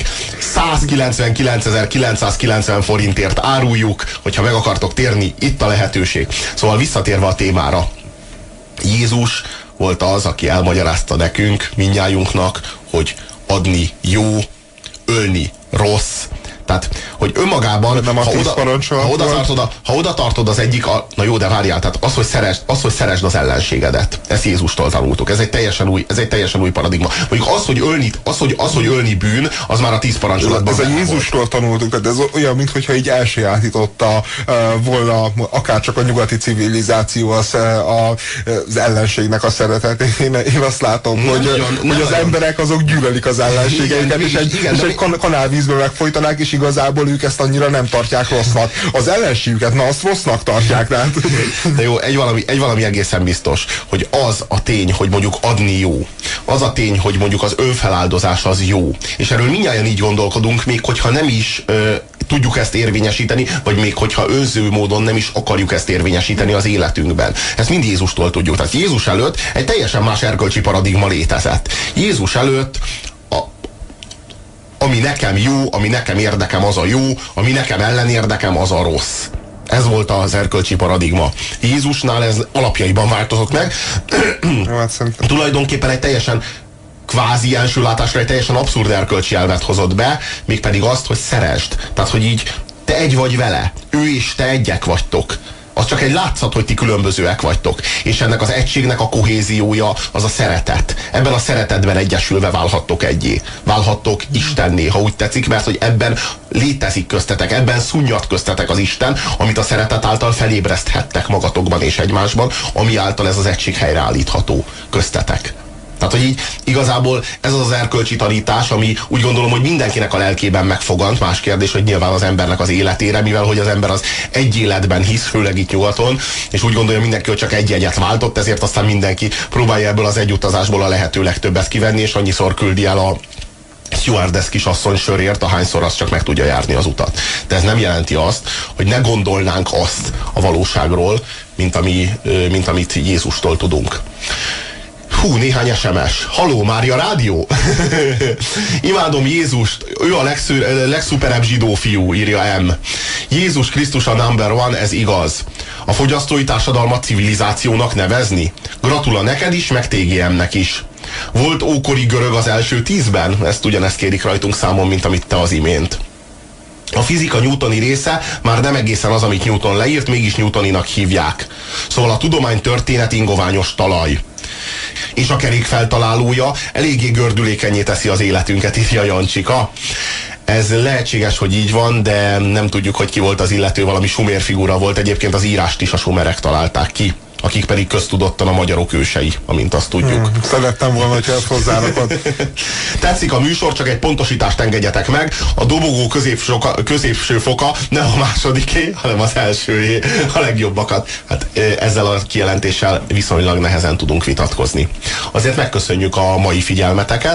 199.990 forintért áruljuk, hogyha meg akartok térni, itt a lehetőség. Szóval visszatérve a témára, Jézus volt az, aki elmagyarázta nekünk, mindnyájunknak, hogy adni jó, ölni rossz. Tehát, hogy önmagában, ha oda tartod az egyik, na jó, de várjál, tehát az, hogy szeresd az ellenségedet. Ezt Jézustól tanultuk. Ez egy teljesen új paradigma. Mondjuk az, hogy ölni bűn, az már a 10 parancsolatban. Ez a Jézustól tanultuk, tehát ez olyan, mintha így elsajátította volna akár csak a nyugati civilizáció az ellenségnek a szeretetét. Én azt látom, hogy az emberek azok gyűlölik az ellenségeiket, és egy kanálvízbe megfojtanák, és igazából ők ezt annyira nem tartják rossznak. Az ellenségüket, na azt rossznak tartják. Tehát. De jó, egy valami egészen biztos, hogy az a tény, hogy mondjuk adni jó. Az a tény, hogy mondjuk az önfeláldozás az jó. És erről mindjárt így gondolkodunk, még hogyha nem is tudjuk ezt érvényesíteni, vagy még hogyha önző módon nem is akarjuk ezt érvényesíteni az életünkben. Ezt mind Jézustól tudjuk. Tehát Jézus előtt egy teljesen más erkölcsi paradigma létezett. Jézus előtt ami nekem jó, ami nekem érdekem, az a jó, ami nekem ellenérdekem, az a rossz. Ez volt az erkölcsi paradigma. Jézusnál ez alapjaiban változott meg. Tulajdonképpen egy teljesen kvázi első látásra egy teljesen abszurd erkölcsi elvet hozott be, mégpedig azt, hogy szeresd. Tehát, hogy így te egy vagy vele, ő és te egyek vagytok. Az csak egy látszat, hogy ti különbözőek vagytok. És ennek az egységnek a kohéziója az a szeretet. Ebben a szeretetben egyesülve válhattok egyé. Válhattok Istenné, ha úgy tetszik, mert hogy ebben létezik köztetek, ebben szunnyad köztetek az Isten, amit a szeretet által felébreszthettek magatokban és egymásban, ami által ez az egység helyreállítható köztetek. Tehát, hogy így igazából ez az erkölcsi tanítás, ami úgy gondolom, hogy mindenkinek a lelkében megfogant. Más kérdés, hogy nyilván az embernek az életére, mivel hogy az ember az egy életben hisz, főleg itt nyugaton, és úgy gondolja mindenki, hogy csak egy jegyet váltott, ezért aztán mindenki próbálja ebből az egy utazásból a lehető legtöbbet kivenni, és annyiszor küldi el a stewardess kisasszony sörért, ahányszor az csak meg tudja járni az utat. De ez nem jelenti azt, hogy ne gondolnánk azt a valóságról, mint amit Jézustól tudunk. Hú, néhány SMS. Haló, Mária Rádió? Imádom Jézust, ő a legszuperebb zsidó fiú, írja M. Jézus Krisztus a number one, ez igaz. A fogyasztói társadalmat civilizációnak nevezni? Gratula neked is, meg TGM-nek is. Volt ókori görög az első 10-ben? Ezt ugyanezt kérik rajtunk számon, mint amit te az imént. A fizika newtoni része már nem egészen az, amit Newton leírt, mégis newtoninak hívják. Szóval a tudomány történet ingoványos talaj. És a kerék feltalálója eléggé gördülékenyé teszi az életünket, írja Jancsika. Ez lehetséges, hogy így van, de nem tudjuk, hogy ki volt az illető, valami sumer figura volt. Egyébként az írást is a sumerek találták ki, akik pedig köztudottan a magyarok ősei, amint azt tudjuk. Szerettem volna, hogy ezt hozzárakod. Tetszik a műsor, csak egy pontosítást engedjetek meg. A dobogó középső foka nem a másodiké, hanem az elsőjé. A legjobbakat. Hát ezzel a kijelentéssel viszonylag nehezen tudunk vitatkozni. Azért megköszönjük a mai figyelmeteket.